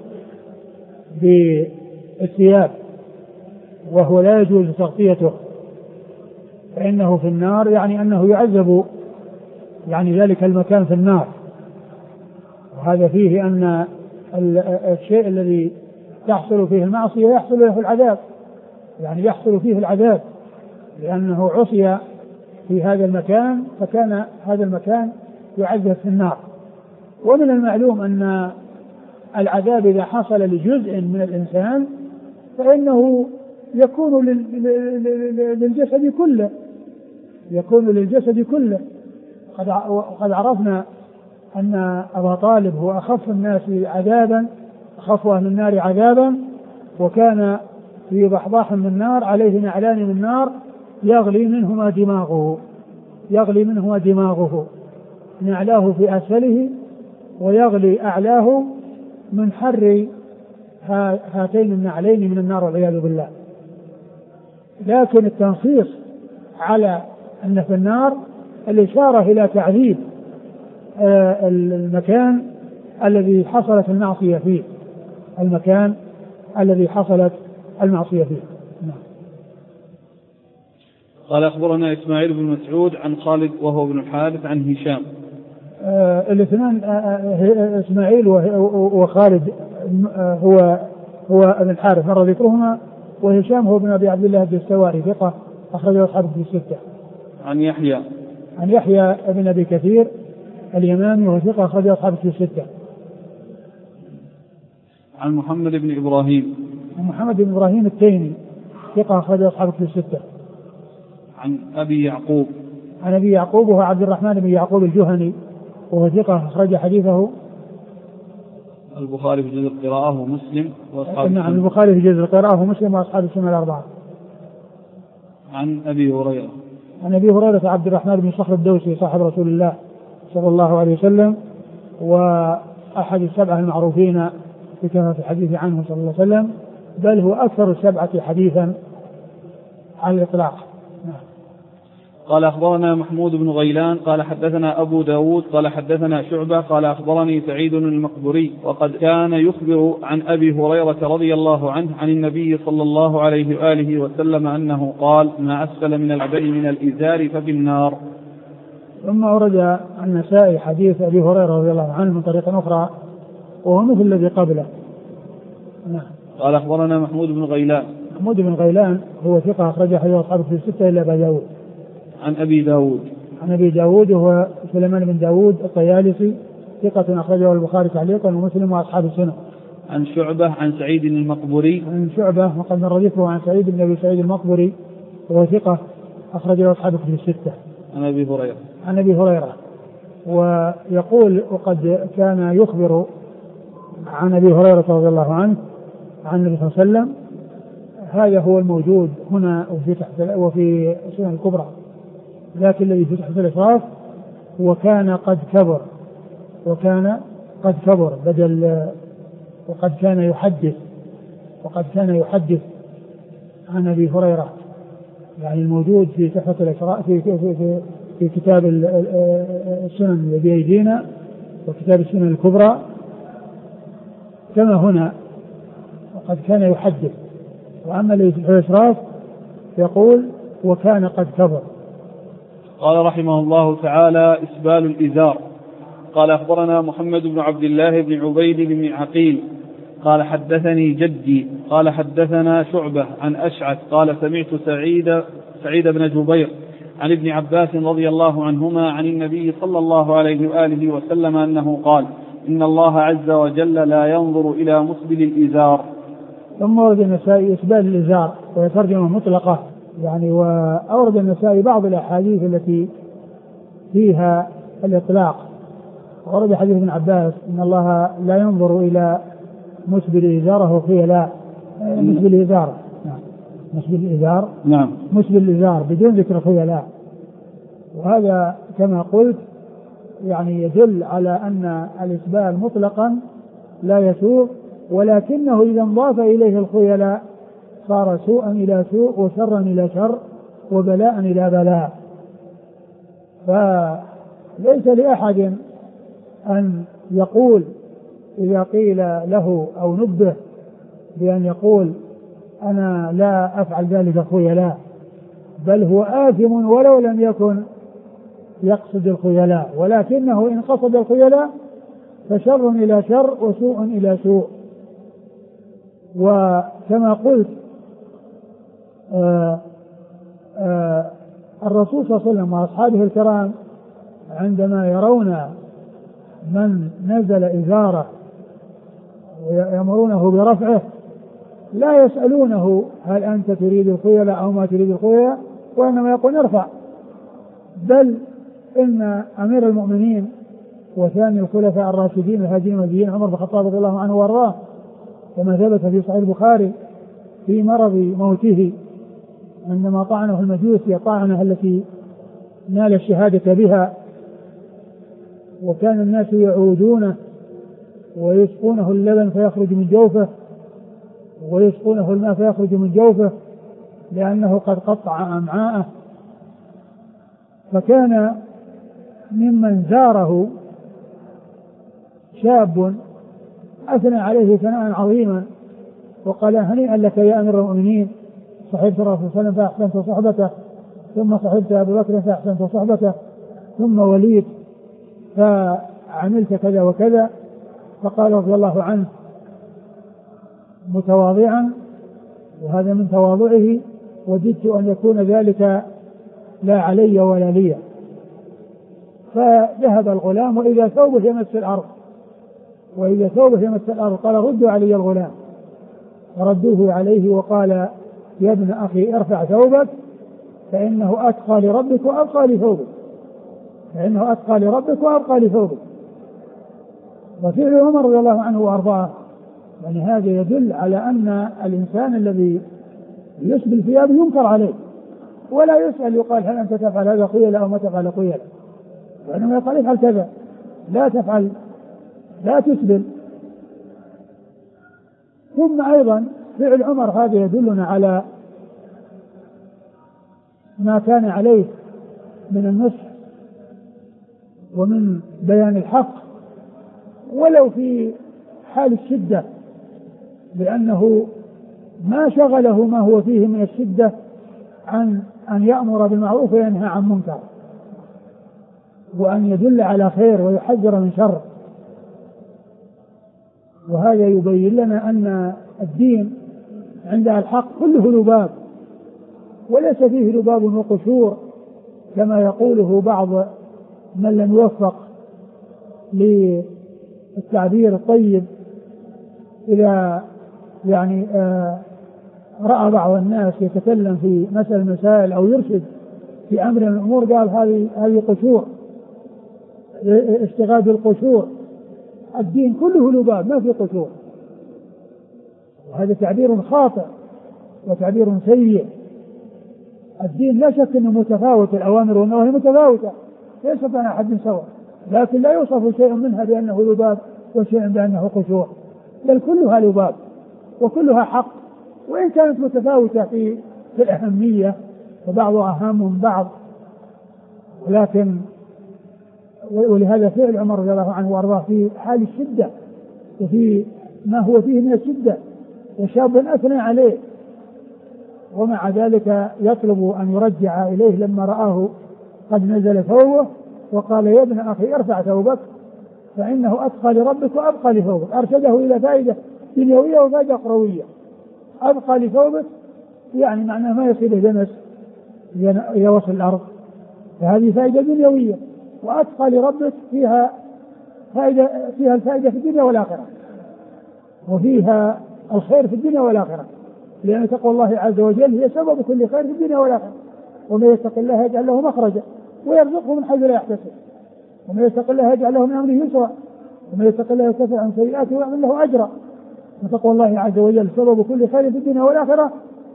بالثياب وهو لا يجوز تغطيته، فإنه في النار، يعني أنه يعذب يعني ذلك المكان في النار. وهذا فيه أن الشيء الذي تحصل فيه المعصية يحصل له العذاب، يعني يحصل فيه العذاب لأنه عصي في هذا المكان، فكان هذا المكان يعذب في النار. ومن المعلوم أن العذاب إذا حصل لجزء من الإنسان فإنه يكون للجسد كله، يكون للجسد كله. وقد عرفنا أن أبا طالب هو أخف الناس عذابا، أخف أهل النار عذابا، وكان في ضحضاح من النار عليه نعلان من نار يغلي منهما دماغه، نعلاه في أسفله ويغلي أعلاه من حر هاتين النعلين من النار والعياذ بالله. لكن التنصيص على أن في النار الإشارة إلى تعذيب المكان الذي حصلت المعصية فيه، المكان الذي حصلت المعصية فيه. قال أخبرنا إسماعيل بن مسعود عن خالد وهو ابن الحارث عن هشام. الاثنان إسماعيل وخالد هو ابن الحارث مر ذكرهما، وهشام هو ابن أبي عبد الله الدستوائي ثقة أخرجه أصحابه في الستة. عن يحيى ابن أبي كثير اليماني وهو ثقة أخرجه أصحابه في الستة. عن محمد بن إبراهيم التيمي ثقة أخرجه أصحابه في الستة. عن أبي يعقوب وهو عبد الرحمن بن يعقوب الجهني وهو ثقة أخرج حديثه البخاري في جزء القراءة ومسلم وأصحاب نعم البخاري في جزء القراءة ومسلم وأصحاب السنة الأربعة. عن أبي هريرة عبد الرحمن بن صخر الدوسي صاحب رسول الله صلى الله عليه وسلم وأحد السبعة المعروفين في كثرة الحديث عنه صلى الله عليه وسلم، بل هو أكثر السبعة حديثا على الإطلاق. قال أخبرنا محمود بن غيلان قال حدثنا أبو داود قال حدثنا شعبة قال أخبرني سعيد المقبري وقد كان يخبر عن أبي هريرة رضي الله عنه عن النبي صلى الله عليه وآله وسلم أنه قال: ما أسفل من العبء من الإزار ففي النار. ثم أورد النسائي حديث أبي هريرة رضي الله عنه من طريقة أخرى وهو مثل الذي قبله. قال أخبرنا محمود بن غيلان هو ثقة أخرج حديث أصحابه في الستة إلا أبا داود. عن أبي داود وهو سليمان بن داود الطيالسي ثقة أخرجه البخاري تعليقا ومسلم وأصحاب السنة. عن شعبة عن سعيد المقبري وقد مر ذكره عن سعيد بن أبي سعيد المقبري وهو ثقة أخرجه أصحابه في الستة. عن أبي هريرة ويقول وقد كان يخبر عن أبي هريرة رضي الله عنه عن النبي صلى الله عليه وسلم. هذا هو الموجود هنا وفي السنة الكبرى، لكن الذي في تحت الإشراف وكان قد كبر بدل وقد كان يحدث عن أبي هريرة، يعني الموجود في تحت الإشراف في كتاب السنن الذي بأيدينا وكتاب السنن الكبرى كما هنا وقد كان يحدث، وأما الذي في الإشراف يقول وكان قد كبر. قال رحمه الله تعالى: إسبال الإزار. قال أخبرنا محمد بن عبد الله بن عبيد بن عقيل قال حدثني جدي قال حدثنا شعبة عن أشعث قال سمعت سعيد بن جبير عن ابن عباس رضي الله عنهما عن النبي صلى الله عليه وآله وسلم أنه قال: إن الله عز وجل لا ينظر إلى مسبل الإزار. ثم أورد النسائي إسبال الإزار وهي ترجمة مطلقة، يعني وأورد النسائي بعض الأحاديث التي فيها الإطلاق. وأورد حديث ابن عباس إن الله لا ينظر إلى مسبل إزاره خيلاء مسبل الإزار بدون ذكر خيلاء. وهذا كما قلت يعني يدل على أن الإسبال مطلقا لا يسوء، ولكنه إذا انضاف إليه الخيلاء صار سوءا إلى سوء وشرا إلى شر وبلاء إلى بلاء. فليس لأحد أن يقول إذا قيل له أو نبه بأن يقول أنا لا أفعل ذلك خيلاء، بل هو آثم ولو لم يكن يقصد الخيلاء، ولكنه إن قصد الخيلاء فشر إلى شر وسوء إلى سوء. وكما قلت الرسول صلى الله عليه وسلم وأصحابه الكرام عندما يرون من نزل إزاره ويأمرونه برفعه لا يسألونه هل أنت تريد الخيلاء أو ما تريد الخيلاء، وإنما يقول ارفع. بل إن أمير المؤمنين وثاني الخلفاء الراشدين الهادين المهديين عمر بن الخطاب رضي الله عنه وارضاه كما ثبت في صحيح البخاري في مرض موته عندما طعنه المجوس طعنه التي نال الشهادة بها، وكان الناس يعودونه ويسقونه اللبن فيخرج من جوفه ويسقونه الماء فيخرج من جوفه لأنه قد قطع أمعاءه. فكان ممن زاره شاب أثنى عليه ثناء عظيما وقال هنيئا لك يا أمير المؤمنين، صحبت الرسول صلى الله عليه وسلم فأحسنت صحبته، ثم صحبت أبي بكر فأحسنت صحبته، ثم وليد فعملت كذا وكذا. فقال رضي الله عنه متواضعا، وهذا من تواضعه، وددت أن يكون ذلك لا علي ولا لي. فذهب الغلام وإذا ثوبه يمس الأرض قال ردوا علي الغلام، فردوه عليه وقال يا ابن أخي ارفع ثوبك فإنه أتقى لربك وأبقى لثوبك. وفعل عمر رضي الله عنه وأرضاه يعني هذا يدل على أن الإنسان الذي يسبل ثيابه ينكر عليه ولا يسأل يقال هل أنت تفعل هذا خيلا أو ما تفعل خيلا، وإنما يقال افعل كذا، لا تفعل، لا تسبل. ثم أيضا فعل عمر هذا يدلنا على ما كان عليه من النصح ومن بيان الحق ولو في حال الشدة، لأنه ما شغله ما هو فيه من الشدة عن أن يأمر بالمعروف وينهى عن منكر، وأن يدل على خير ويحذر من شر. وهذا يبين لنا أن الدين عند الحق كله لباب، وليس فيه لباب وقشور كما يقوله بعض من لم يوفق للتعبير الطيب. إذا يعني رأى بعض الناس يتكلم في مسائل أو يرشد في أمر من الأمور قال هذه قشور، اشتغال بالقشور. الدين كله لباب ما في قشور، وهذا تعبير خاطئ وتعبير سيء. الدين لا شك أنه متفاوت، الأوامر والنواهي متفاوتة ليس بين أحد سواء، لكن لا يوصف شيء منها بأنه لباب وشيء بأنه قشور، بل كلها لباب وكلها حق، وإن كانت متفاوتة في الأهمية وبعضها أهم من بعض. ولكن ولهذا فعل عمر رضي الله عنه وارضاه في حال الشدة وفي ما هو فيه من الشدة، وشاب أثنى عليه ومع ذلك يطلب أن يرجع إليه لما رآه قد نزل ثوبه، وقال يا ابن أخي ارفع ثوبك فإنه أتقى لربك وأبقى لثوبك. أرشده إلى فائدة دنيوية وفائدة أخروية. أبقى لثوبك يعني معناه ما يصير دنس يوصل الأرض، فهذه فائدة دنيوية. وأتقى لربك فيها الفائدة في الدنيا والآخرة، وفيها الخير في الدنيا والآخرة، لأن تقوى الله عز وجل هي سبب كل خير في الدنيا والآخرة. ومن يتق الله يجعل له مخرجا ويرزقه من حيث لا يحتسب، ومن يتق الله يجعل له من أمره يسرا، ومن يتق الله يكفر عن سيئاته ويعمل له أجرا. وتقوى الله عز وجل سبب كل خير في الدنيا والآخرة.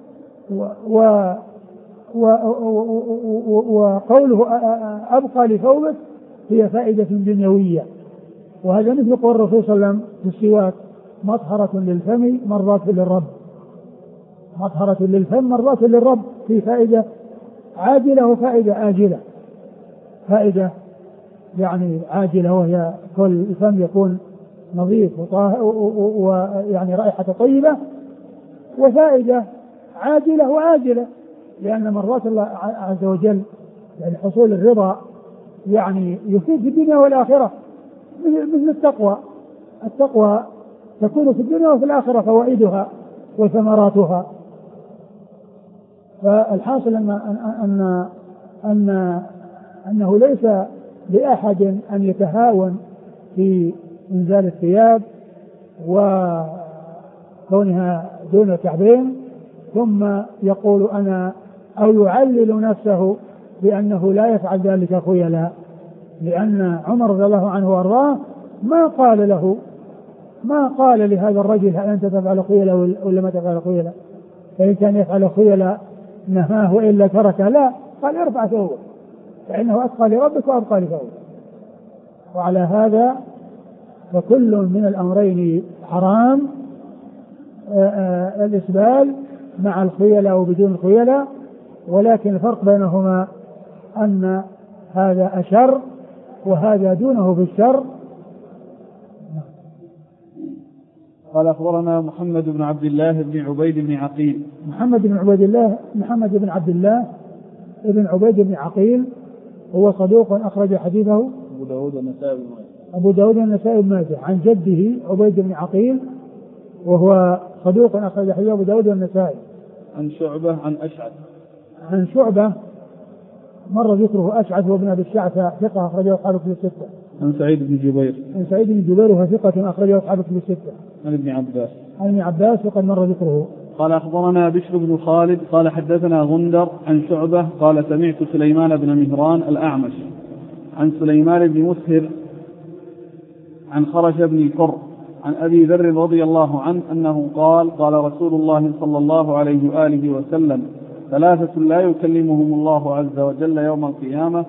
وقوله أبقى لثوبك هي فائدة دنيوية. وهذا مثل قول الرسول صلى الله عليه وسلم في السواك مطهرة للفم مرات للرب، مطهرة للفم مرات للرب، في فائدة عاجلة وفائدة آجلة. فائدة يعني عاجلة وهي كل الفم يكون نظيف ويعني رائحة طيبة، وفائدة عاجلة وآجلة، لأن مرات الله عز وجل يعني حصول الرضا يعني يفيد في الدنيا والآخرة، مثل التقوى تكون في الدنيا وفي الآخرة فوائدها وثمراتها. فالحاصل أنه ليس لأحد أن يتهاون في إنزال الثياب وكونها دون الكعبين ثم يقول أنا أو يعلل نفسه بأنه لا يفعل ذلك خيلا، لأن عمر رضي الله عنه وارضاه ما قال لهذا الرجل هل أنت تفعل خيلا ولا ما تفعل خيلا، فإن كان يفعل خيلا نهاه وإلا تركه، لا، قال ارفع ثوبه فإنه أتقى لربك وأبقى لثوبك. وعلى هذا فكل من الأمرين حرام، الإسبال مع الخيلة وبدون الخيلة، ولكن الفرق بينهما أن هذا أشر وهذا دونه في الشر. قال أخبرنا محمد بن عبد الله بن عبيد بن عقيل. محمد بن عبد الله بن عبيد بن عقيل هو صدوق أخرج حديثه أبو داود والنسائي بن ماجه عن جده عبيد بن عقيل وهو صدوق أخرج حديثه أبو داود والنسائي. عن شعبة عن شعبة مر ذكره أشعث وابن أبي الشعثة ثقة أخرجه أصحاب كتب الستة. عن سعيد بن جبير وهو ثقة أخرجه أصحاب كتب الستة. عن ابن عباس وقد مر ذكره. قال أخبرنا بشر بن خالد قال حدثنا غندر عن شعبة قال سمعت سليمان بن مهران الأعمش عن سليمان بن مسهر عن خرش بن القر عن أبي ذر رضي الله عنه أنه قال رسول الله صلى الله عليه وآله وسلم ثلاثة لا يكلمهم الله عز وجل يوم القيامة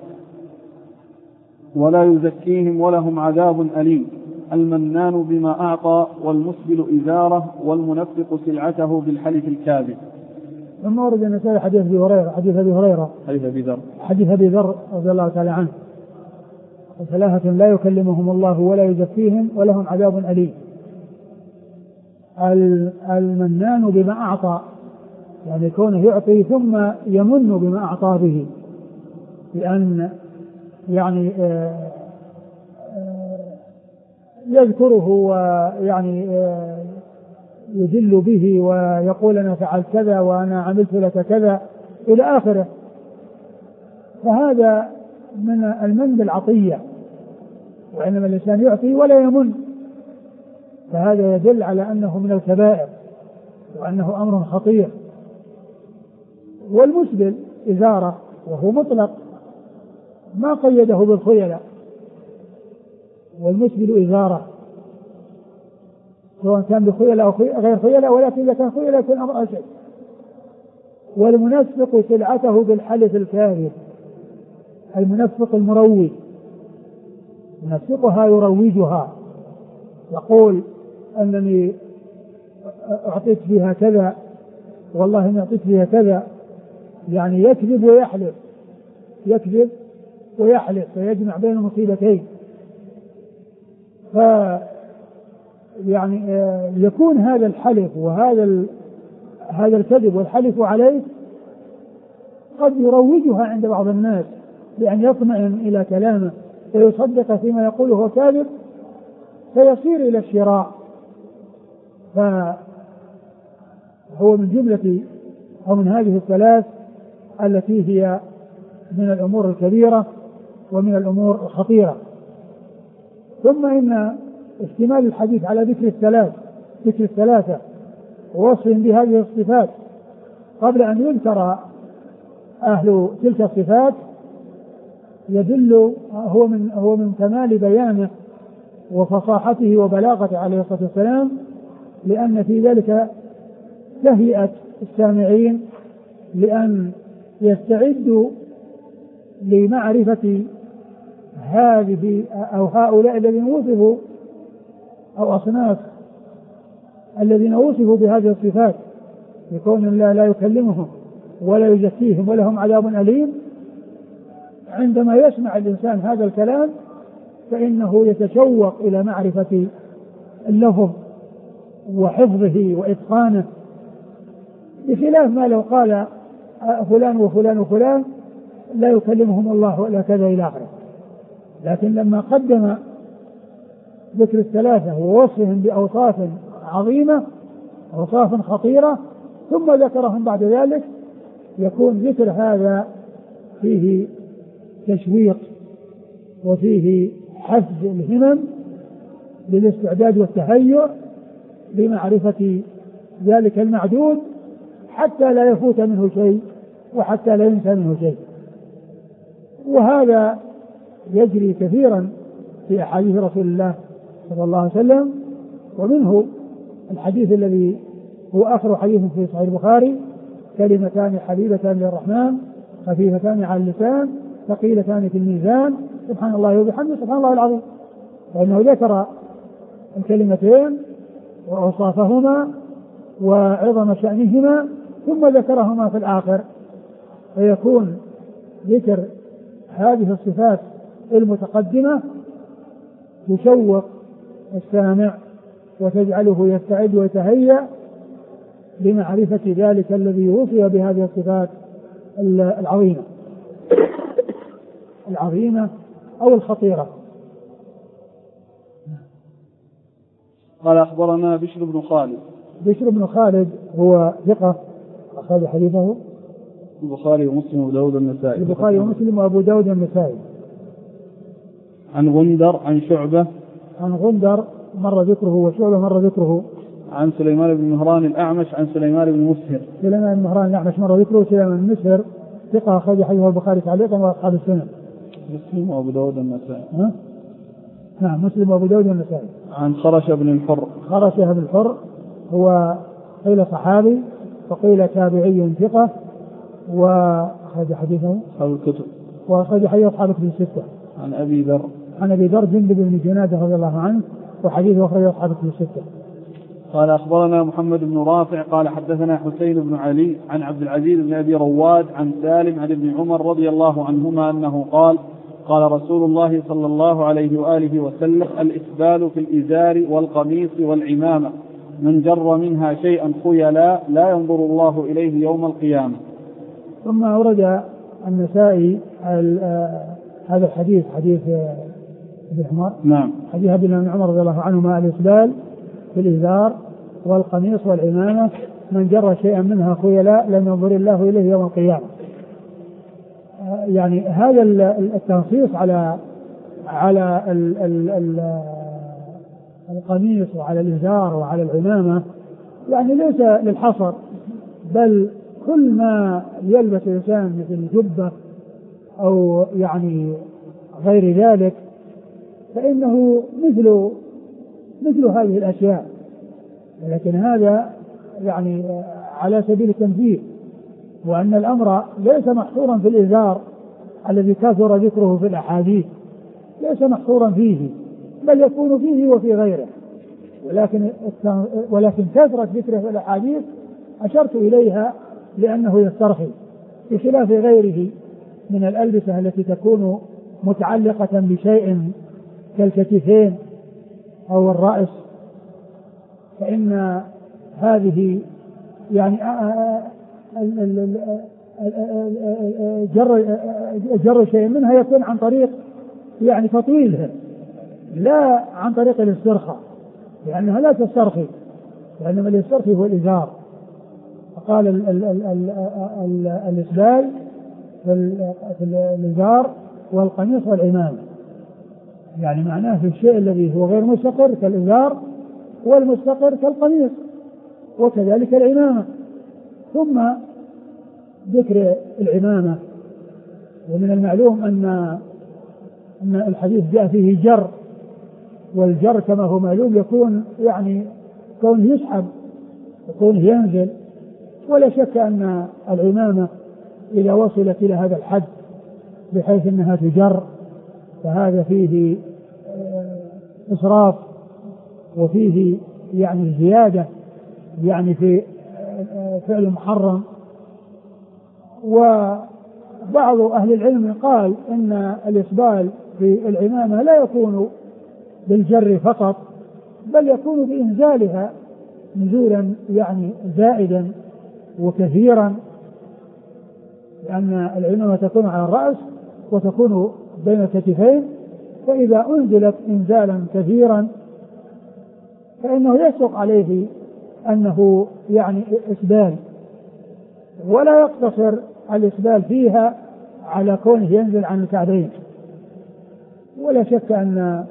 ولا يزكيهم ولهم عذاب أليم: المنان بما أعطى، والمسبل إزاره، والمنفق سلعته بالحلف الكاذب. ثم ورد النسائي حديث أبي ذر رضي الله تعالى عنه: ثلاثة لا يكلمهم الله ولا يزكيهم ولهم عذاب أليم. المنان بما أعطى، يعني كونه يعطي ثم يمن بما أعطى به، لأن يعني يذكره ويعني يدل به ويقول أنا فعلت كذا وأنا عملت لك كذا إلى آخره، فهذا من المن بالعطية، وإنما الإنسان يعطي ولا يمن، فهذا يدل على أنه من الكبائر وأنه أمر خطير. والمسبل إزارة وهو مطلق ما قيده بالخيلة، والمسبل إزارة سواء كان بخيلة أو غير خيلة، ولكن إذا كان خيلة يكون أمر أشد. والمنفق سلعته بالحلف الكاذب، المنفق المروج ينفقها يروجها، يقول أنني أعطيت فيها كذا والله ما أعطيت فيها كذا، يعني يكذب ويحلف فيجمع بين المصيبتين. يعني يكون هذا الحلف وهذا الكذب والحلف عليه قد يروجها عند بعض الناس بأن يطمئن إلى كلامه ويصدق فيما يقوله هو كاذب فيصير إلى الشراء، فهو من جملة أو من هذه الثلاث التي هي من الأمور الكبيرة ومن الأمور الخطيرة. ثم إن اشتمال الحديث على ذكر الثلاثة ووصفهم بهذه الصفات قبل أن يذكر أهل تلك الصفات يدل هو من كمال بيانه وفصاحته وبلاغته عليه الصلاة والسلام، لأن في ذلك تهيئة السامعين لأن يستعدوا لمعرفة هذه أو هؤلاء الذين وصفوا أو أصناف الذين وصفوا بهذه الصفات، يكون الله لا يكلمهم ولا يزكيهم ولهم عذاب أليم. عندما يسمع الإنسان هذا الكلام فإنه يتشوق إلى معرفة اللفظ وحفظه وإتقانه، بخلاف ما لو قال فلان وفلان وفلان لا يكلمهم الله ولا كذا إلى آخره، لكن لما قدم ذكر الثلاثة ووصفهم بأوصاف عظيمة أوصاف خطيرة ثم ذكرهم بعد ذلك يكون ذكر هذا فيه تشويق وفيه حفز الهمم للاستعداد والتهيؤ لمعرفة ذلك المعدود حتى لا يفوت منه شيء وحتى لا ينسى منه شيء. وهذا يجري كثيرا في أحاديث رسول الله صلى الله عليه وسلم، ومنه الحديث الذي هو آخر حديث في صحيح البخاري: كلمتان حبيبتان للرحمن خفيفتان على اللسان ثقيلتان في الميزان سبحان الله وبحمده سبحان الله العظيم. فإنه ذكر الكلمتين وأوصافهما وعظم شأنهما ثم ذكرهما في الآخر، فيكون ذكر هذه الصفات المتقدمة تشوق السامع وتجعله يستعد ويتهيأ لمعرفة ذلك الذي وصف بهذه الصفات العظيمة أو الخطيرة. قال أخبرنا بشر بن خالد. بشر بن خالد هو ثقة أخذ حديثه البخاري ومسلم وأبو داود والنسائي. البخاري ومسلم وأبو داود والنسائي. عن غندر عن شعبة. عن غندر مر ذكره وشعبة مر ذكره. عن سليمان بن مهران الأعمش عن سليمان بن مسهر. سليمان بن مهران الأعمش مر ذكره. سليمان بن مسهر ثقة أخرج حديثه البخاري تعليقا وأصحاب السنن. مسلم وأبو داود والنسائي. نعم مسلم وأبو داود والنسائي. عن خرشة بن الحر. خرشة بن الحر هو قيل صحابي وقيل تابعي ثقة وأخرج حديثه أصحاب الكتب. وأخرج حديث أصحاب الكتب الستة. عن أبي ذر. عن أبي ذر جندب بن جنادة رضي الله عنه وحديثه أخرج أصحاب الكتب الستة. قال أخبرنا محمد بن رافع قال حدثنا حسين بن علي عن عبد العزيز بن أبي رواد عن سالم عن ابن عمر رضي الله عنهما أنه قال: قال رسول الله صلى الله عليه وآله وسلم: الإسبال في الإزار والقميص والعمامة من جر منها شيئا خيلا لا ينظر الله إليه يوم القيامة. ثم أورد النسائي هذا الحديث حديث ابن عمر. نعم. حديث ابن عمر رضي الله عنهما: الإسبال في الإزار والقميص والعمامة من جر شيئا منها خيلا لم ينظر الله إليه يوم القيامة. يعني هذا التنصيص على القميص وعلى الإزار وعلى العمامة يعني ليس للحصر، بل كل ما يلبس الإنسان مثل جبة أو يعني غير ذلك فإنه مثل هذه الأشياء، لكن هذا يعني على سبيل التنفيذ، وأن الأمر ليس محصورا في الإزار الذي كثر ذكره في الأحاديث، ليس محصورا فيه بل يكون فيه وفي غيره، ولكن كثرة ذكره في الأحاديث أشرت إليها لأنه يسترخي بخلاف غيره من الألبسة التي تكون متعلقة بشيء كالكتفين أو الرأس، فإن هذه يعني جر شيء منها يكون عن طريق يعني تطويلها لا عن طريق الاسترخاء، لأنها لا تسترخي، وإنما الاسترخي هو الإزار. فقال الإسبال في الإزار والقميص والعمامة، يعني معناه في الشيء الذي هو غير مستقر كالإزار والمستقر كالقميص وكذلك العمامة. ثم ذكر العمامة، ومن المعلوم أن الحديث جاء فيه جر، والجر كما هو معلوم يكون يعني كونه يسحب وكونه ينزل، ولا شك أن العمامة إذا وصلت إلى هذا الحد بحيث أنها تجر فهذا فيه إسراف وفيه يعني زيادة يعني في فعل محرم. وبعض أهل العلم قال إن الإسبال في العمامة لا يكون بالجر فقط، بل يكون بإنزالها نزولا يعني زائدا وكثيرا، لأن العمامة تكون على الرأس وتكون بين الكتفين، فإذا أنزلت إنزالا كثيرا فإنه يصدق عليه أنه يعني إسبال، ولا يقتصر الإسبال فيها على كونه ينزل عن الكعبين. ولا شك أن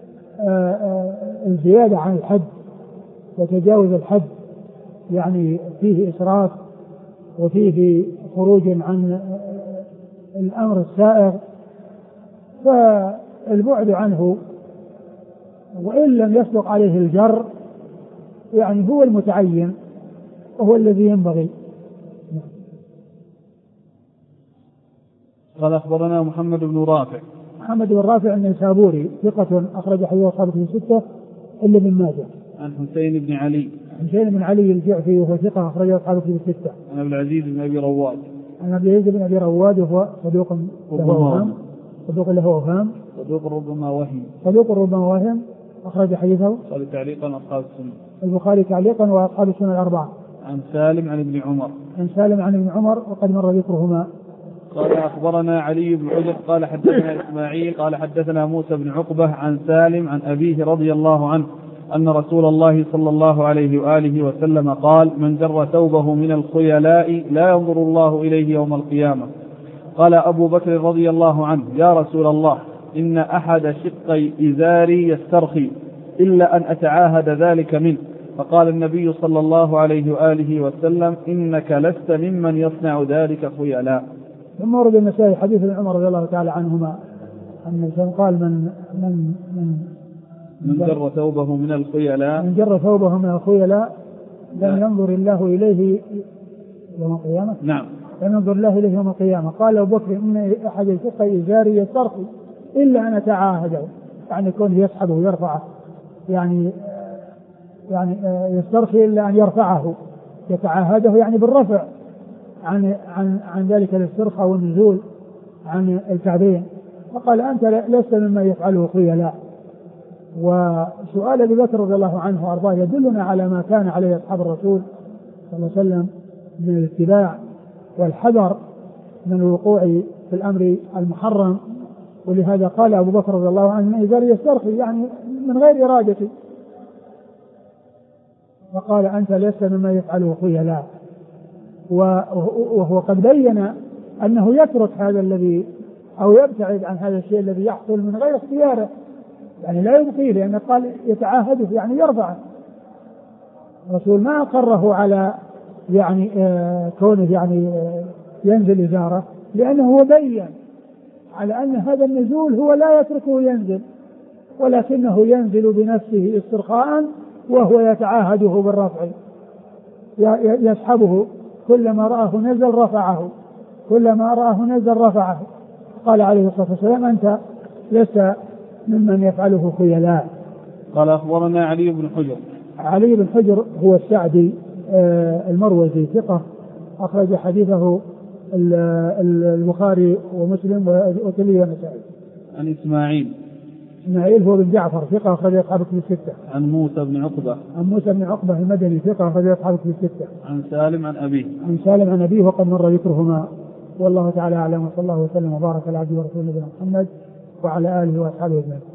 الزيادة عن الحد وتجاوز الحد يعني فيه إسراف وفيه خروج عن الأمر السائغ، فالبعد عنه وإن لم يصدق عليه الجر يعني هو المتعين وهو الذي ينبغي. قال أخبرنا محمد بن رافع. محمد بن رافع النيسابوري ثقة أخرج حديث أصحابه في 6 إلا ابن ماجه. عن حسين بن علي. حسين بن علي الجعفي وهو ثقة أخرج أصحابه في 6. عن عبد العزيز بن أبي رواد. عن عبد العزيز بن أبي رواد وهو صدوق له وهام. صدوق له وهام. صدوق ربما وهم. صدوق ربما وهم. أخرج حديثه قال تعليقا أصحاب السنة. البخاري تعليقا وأصحاب السنة الأربعة. عن سالم عن ابن عمر. عن سالم عن ابن عمر وقد مر ذكرهما. قال أخبرنا علي بن حجر قال حدثنا إسماعيل قال حدثنا موسى بن عقبة عن سالم عن أبيه رضي الله عنه أن رسول الله صلى الله عليه وآله وسلم قال: من جر ثوبه من الخيلاء لا ينظر الله إليه يوم القيامة. قال أبو بكر رضي الله عنه: يا رسول الله، إن أحد شقي إزاري يسترخي إلا أن أتعاهد ذلك منه. فقال النبي صلى الله عليه وآله وسلم: إنك لست ممن يصنع ذلك خيلاء. ثم ورد النسائي حديث ابن عمر رضي الله تعالى عنهما أن الإنسان قال من جر ثوبه من الخيلاء من جر ثوبه من الخيلاء لم ينظر الله إليه يوم القيامة. نعم. لم ينظر الله إليه يوم القيامة. قال أبو بكر: إن أحد الشقي إزاري يسترخي إلا أن أتعاهده، يعني كونه يسحبه ويرفعه، يعني يسترخي إلا أن يرفعه، يتعاهده يعني بالرفع عن ذلك الاسترخاء والنزول عن الكعبين. فقال: أنت لست مما يفعله خيلاء. وسؤال أبي بكر رضي الله عنه وأرضاه يدلنا على ما كان عليه أصحاب الرسول صلى الله عليه وسلم من الاتباع والحذر من الوقوع في الأمر المحرم. ولهذا قال أبو بكر رضي الله عنه: إزاري يسترخي، يعني من غير إرادتي. وقال: أنت لست مما يفعله خيلاء. وهو قد بين أنه يترك هذا الذي أو يبتعد عن هذا الشيء الذي يحصل من غير اختياره، يعني لا يبقيه، لأنه قال يتعاهده يعني يرفعه. الرسول ما أقره على يعني كونه يعني ينزل إزاره، لأنه هو بين على أن هذا النزول هو لا يتركه ينزل، ولكنه ينزل بنفسه استرخاء وهو يتعاهده بالرفع، يسحبه كلما رآه نزل رفعه، كلما رآه نزل رفعه. قال عليه الصلاة والسلام: أنت لست ممن يفعله خيلاء. قال أخبرنا علي بن حجر. علي بن حجر هو السعدي المروزي ثقة أخرج حديثه البخاري ومسلم والترمذي والنسائي. عن إسماعيل هو بن جعفر ثقة أخرج أصحابه في 6. عن موسى بن عقبة. عن موسى بن عقبة المدني ثقة أخرج أصحابه في 6. عن سالم عن أبيه. عن سالم عن أبيه وقد مر ذكرهما. والله تعالى أعلم، وصلى الله وسلم وبارك على عبده ورسوله نبينا محمد وعلى آله وأصحابه أجمعين.